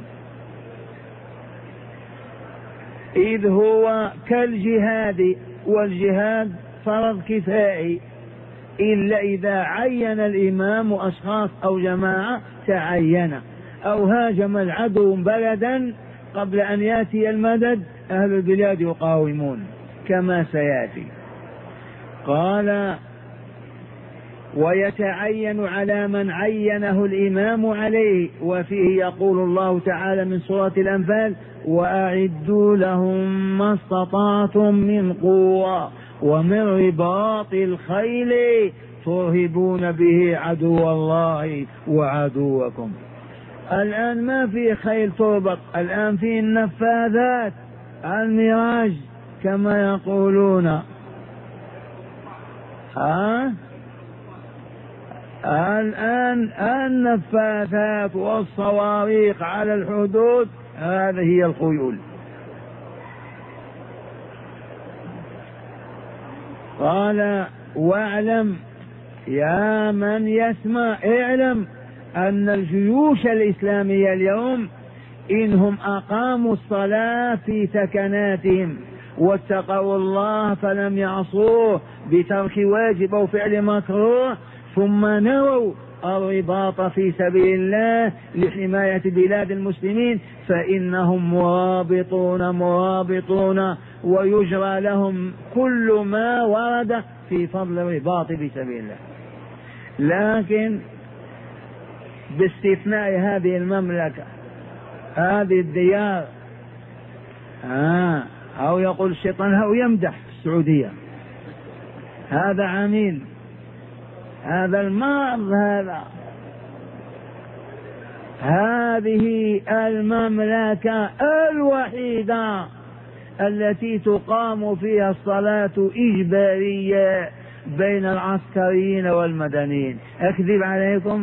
إذ هو كالجهاد، والجهاد فرض كفائي إلا إذا عين الإمام أشخاص أو جماعة تعين، أو هاجم العدو بلدا قبل أن يأتي المدد، أهل البلاد يقاومون كما سيأتي. قال ويتعين على من عينه الإمام عليه. وفيه يقول الله تعالى من سورة الأنفال: وأعدوا لهم ما استطعتم من قوة ومن رباط الخيل ترهبون به عدو الله وعدوكم. الآن ما في خيل تربط، الآن في النفاذات، المراج كما يقولون. الآن النفاثات والصواريخ على الحدود، هذه هي الخيول. قال واعلم يا من يسمع، اعلم أن الجيوش الإسلامية اليوم إنهم أقاموا الصلاة في سكناتهم واتقوا الله فلم يعصوه بترك واجب أو فعل مكروه، ثم نووا الرباط في سبيل الله لحماية بلاد المسلمين، فإنهم مرابطون ويجرى لهم كل ما ورد في فضل الرباط في سبيل الله. لكن باستثناء هذه المملكة، هذه الديار، أو يقول الشيطان أو يمدح السعودية، هذا عميل، هذا المرض، هذه المملكة الوحيدة التي تقام فيها الصلاة إجبارية بين العسكريين والمدنيين. أكذب عليكم؟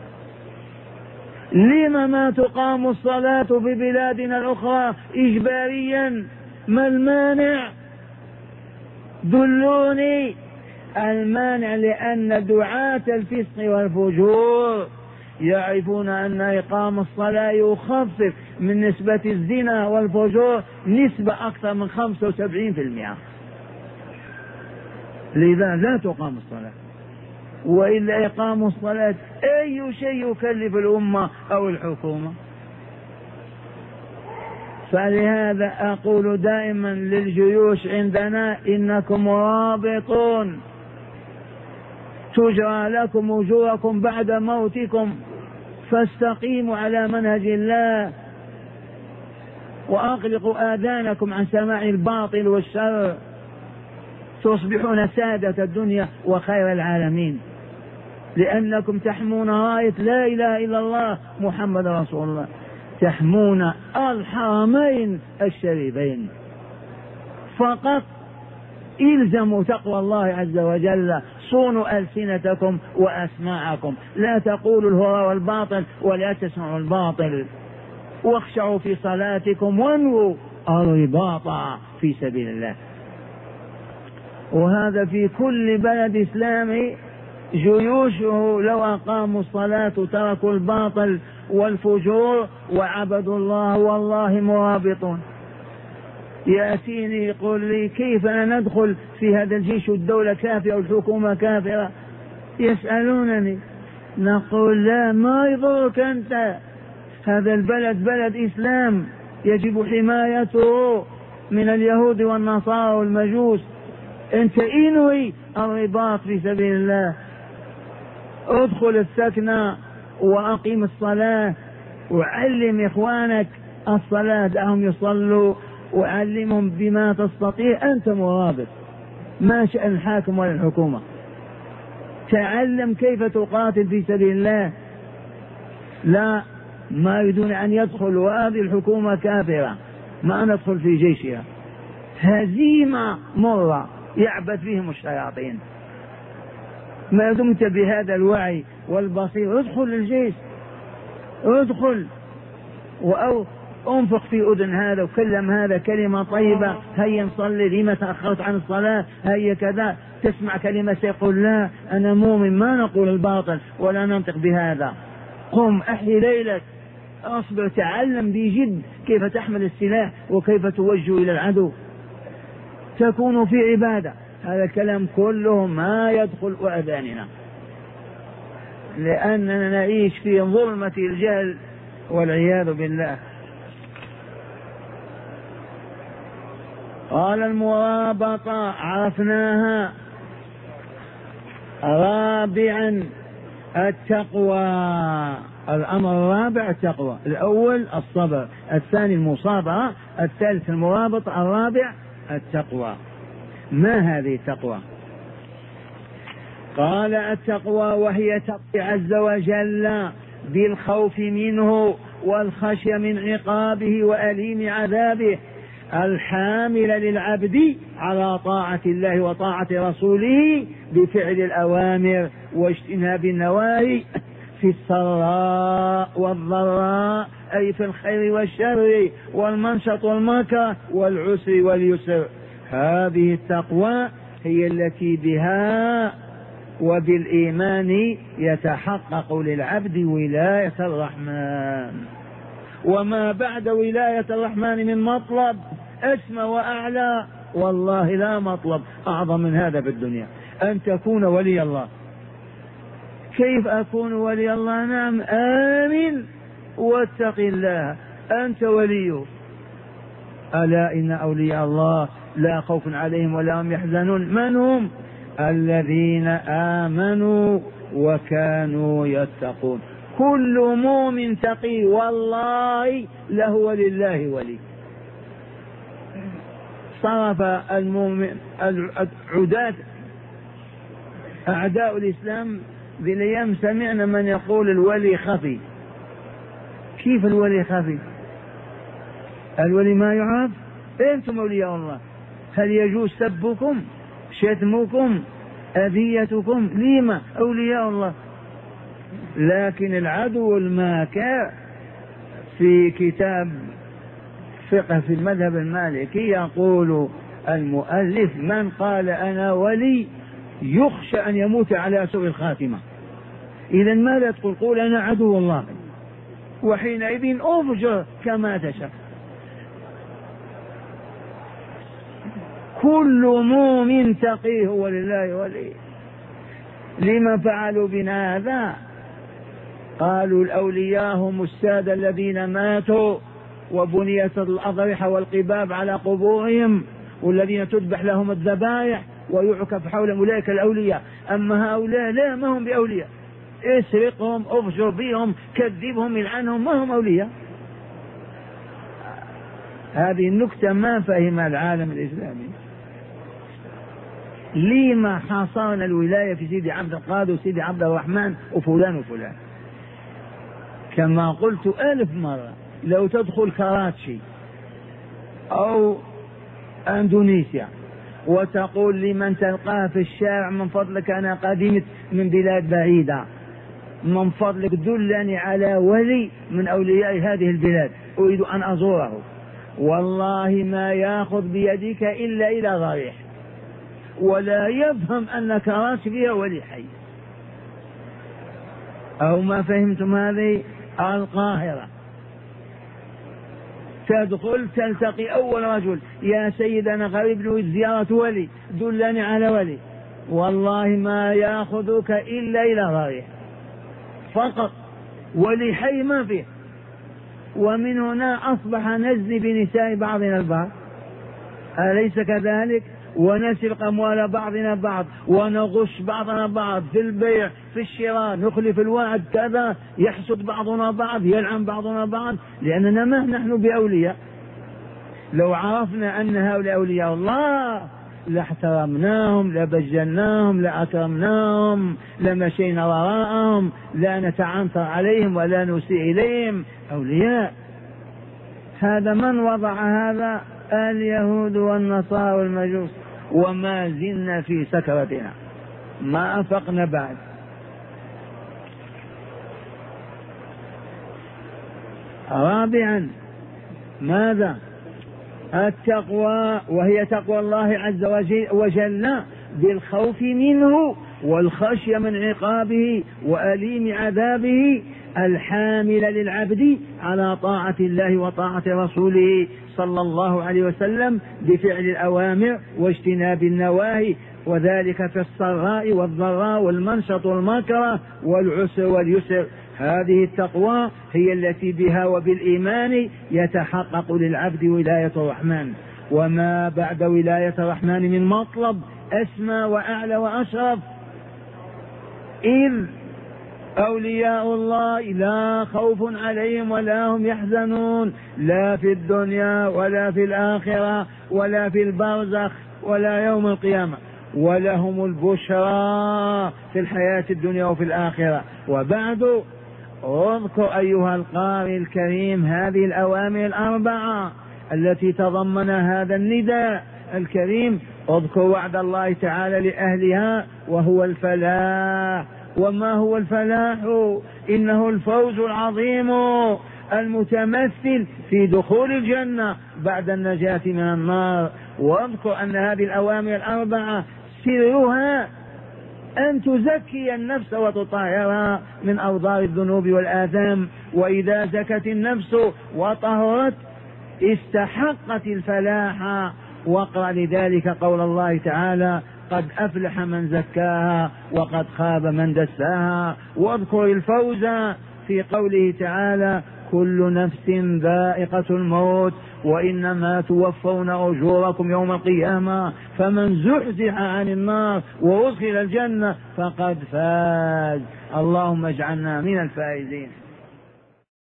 لما ما تقام الصلاة في بلادنا الأخرى إجباريا؟ ما المانع؟ دلوني. المانع لأن دعاة الفسق والفجور يعرفون أن إقام الصلاة يخفف من نسبة الزنا والفجور نسبة أكثر من 75%، لذا لا تقام الصلاة. وإلا إقام الصلاة أي شيء يكلف الأمة أو الحكومة. فلهذا أقول دائما للجيوش عندنا: إنكم رابطون، تجرى لكم أجوركم بعد موتكم، فاستقيموا على منهج الله وأغلقوا آذانكم عن سماع الباطل والشر، تصبحون سادة الدنيا وخير العالمين، لأنكم تحمون راية لا إله إلا الله محمد رسول الله، تحمون الحرمين الشريفين. فقط إلزموا تقوى الله عز وجل، صونوا ألسنتكم وأسماعكم، لا تقولوا الهوى والباطل ولا تسمعوا الباطل، واخشعوا في صلاتكم وانووا الرباط في سبيل الله. وهذا في كل بلد إسلامي جيوشه لو أقاموا الصلاة تركوا الباطل والفجور وعبدوا الله والله مرابطون. يأتيني يقول لي: كيف أنا ندخل في هذا الجيش والدولة كافرة والحكومة كافرة؟ يسألونني، نقول: لا، ما يضرك أنت، هذا البلد بلد إسلام يجب حمايته من اليهود والنصارى والمجوس. أنت انوي الرباط في سبيل الله، ادخل السكنة وأقيم الصلاة وعلم إخوانك الصلاة، دعهم يصلوا وعلمهم بما تستطيع، أنت مرابط. ما شأن الحاكم ولا الحكومة؟ تعلم كيف تقاتل في سبيل الله. لا، ما يريدون أن يدخلوا، وهذه الحكومة كافرة، ما ندخل في جيشها، هزيمة مرة يعبث فيهم الشياطين. ما دمت بهذا الوعي والبصير ادخل الجيش، ادخل أو انفق في أذن هذا وكلم هذا كلمة طيبة، هيا نصلي، لما تأخرت عن الصلاة، هيا كذا، تسمع كلمة سيقول لا أنا مؤمن، ما نقول الباطل ولا ننطق بهذا، قم أحيي ليلك، أصبر، تعلم بجد كيف تحمل السلاح وكيف توجه إلى العدو، تكون في عبادة. هذا الكلام كله ما يدخل أذاننا، لأننا نعيش في ظلمة الجهل والعياذ بالله. قال المرابطة عرفناها. رابعا التقوى، الأمر الرابع التقوى، الأول الصبر، الثاني المصابرة، الثالث المرابطة، الرابع التقوى. ما هذه التقوى؟ قال التقوى وهي تقوى عز وجل بالخوف منه والخشية من عقابه وأليم عذابه، الحامل للعبد على طاعة الله وطاعة رسوله بفعل الأوامر واجتناب النواهي في السراء والضراء، أي في الخير والشر والمنشط والمكر والعسر واليسر. هذه التقوى هي التي بها وبالإيمان يتحقق للعبد ولاية الرحمن، وما بعد ولاية الرحمن من مطلب أسمى وأعلى، والله لا مطلب أعظم من هذا في الدنيا، أن تكون ولي الله. كيف أكون ولي الله؟ نعم، آمن واتق الله، أنت وليه. ألا إن أولياء الله لا خوف عليهم ولا هم يحزنون. من هم؟ الذين آمنوا وكانوا يتقون. كل مؤمن تقي والله له ولله ولي. صرف المؤمن العداة أعداء الإسلام بالأيام سمعنا من يقول الولي خفي. كيف الولي خفي؟ الولي ما يعرف؟ أنتم أولياء الله، هل يجوز سبكم، شتمكم، أذيتكم؟ لما أولياء الله. لكن العدو الماكر في كتاب فقه في المذهب المالكي يقول المؤلف من قال أنا ولي يخشى أن يموت على سوء الخاتمة. إذا ماذا تقول؟ قول أنا عدو الله، وحينئذ أفجر كما تشاء. كل مؤمن تقي هو لله ولي. لما فعلوا بنا هذا؟ قالوا الأولياء هم السادة الذين ماتوا وبنيت الأضرحة والقباب على قبورهم، والذين تذبح لهم الذبائح ويعكف حولهم، أولئك الأولياء. أما هؤلاء لا، ما هم بأولياء، اسرقهم، افجر بهم، كذبهم، العنهم، ما هم أولياء. هذه النكتة ما فهمها العالم الإسلامي. لما حاصرنا الولاية في سيدي عبد القادر وسيدي عبد الرحمن وفلان وفلان؟ كما قلت 1000 مرة، لو تدخل كراتشي أو أندونيسيا وتقول لمن تلقاه في الشارع من فضلك أنا قدمت من بلاد بعيدة، من فضلك دلني على ولي من أولياء هذه البلاد أريد أن أزوره، والله ما يأخذ بيدك إلا إلى ضريح، ولا يفهم أن كراتشي فيها ولي حي. أو ما فهمتم؟ هذه القاهرة تدخل تلتقي أول رجل، يا سيد أنا غريب له زيارة ولي، دلني على ولي، والله ما يأخذك إلا إلى ضريح فقط، ولي حي ما فيه. ومن هنا أصبح نزني بنساء بعضنا البعض، أليس كذلك؟ ونسرق أموال بعضنا بعض، ونغش بعضنا بعض في البيع في الشراء، نخلف الوعد كذا، يحسد بعضنا بعض، يلعن بعضنا بعض، لأننا ما نحن بأولياء. لو عرفنا أن هؤلاء أولياء الله لاحترمناهم لبجلناهم لأكرمناهم لمشينا وراءهم، لا نتعنطر عليهم ولا نسيء إليهم. أولياء. هذا من وضع هذا؟ اليهود والنصارى والمجوس، وما زلنا في سكرتنا ما أفقنا بعد. رابعا ماذا؟ التقوى، وهي تقوى الله عز وجل بالخوف منه والخشية من عقابه وأليم عذابه، الحامل للعبد على طاعة الله وطاعة رسوله صلى الله عليه وسلم بفعل الأوامر واجتناب النواهي، وذلك في السراء والضراء والمنشط والمكره والعسر واليسر. هذه التقوى هي التي بها وبالإيمان يتحقق للعبد ولاية الرحمن، وما بعد ولاية الرحمن من مطلب أسمى وأعلى وأشرف. إذ أولياء الله لا خوف عليهم ولا هم يحزنون، لا في الدنيا ولا في الآخرة ولا في البرزخ ولا يوم القيامة، ولهم البشرى في الحياة الدنيا وفي الآخرة. وبعد اذكر أيها القارئ الكريم هذه الأوامر الأربعة التي تضمن هذا النداء الكريم. اذكر وعد الله تعالى لأهلها وهو الفلاح. وما هو الفلاح؟ إنه الفوز العظيم المتمثل في دخول الجنة بعد النجاة من النار. واذكر أن هذه الأوامر الأربعة سرها أن تزكي النفس وتطهرها من أوضار الذنوب والآثام، وإذا زكت النفس وطهرت استحقت الفلاح. واقرأ لذلك قول الله تعالى: قد أفلح من زكاها وقد خاب من دساها. واذكر الفوز في قوله تعالى: كل نفس ذائقة الموت وإنما توفون أجوركم يوم القيامة فمن زحزح عن النار وأدخل الجنة فقد فاز. اللهم اجعلنا من الفائزين.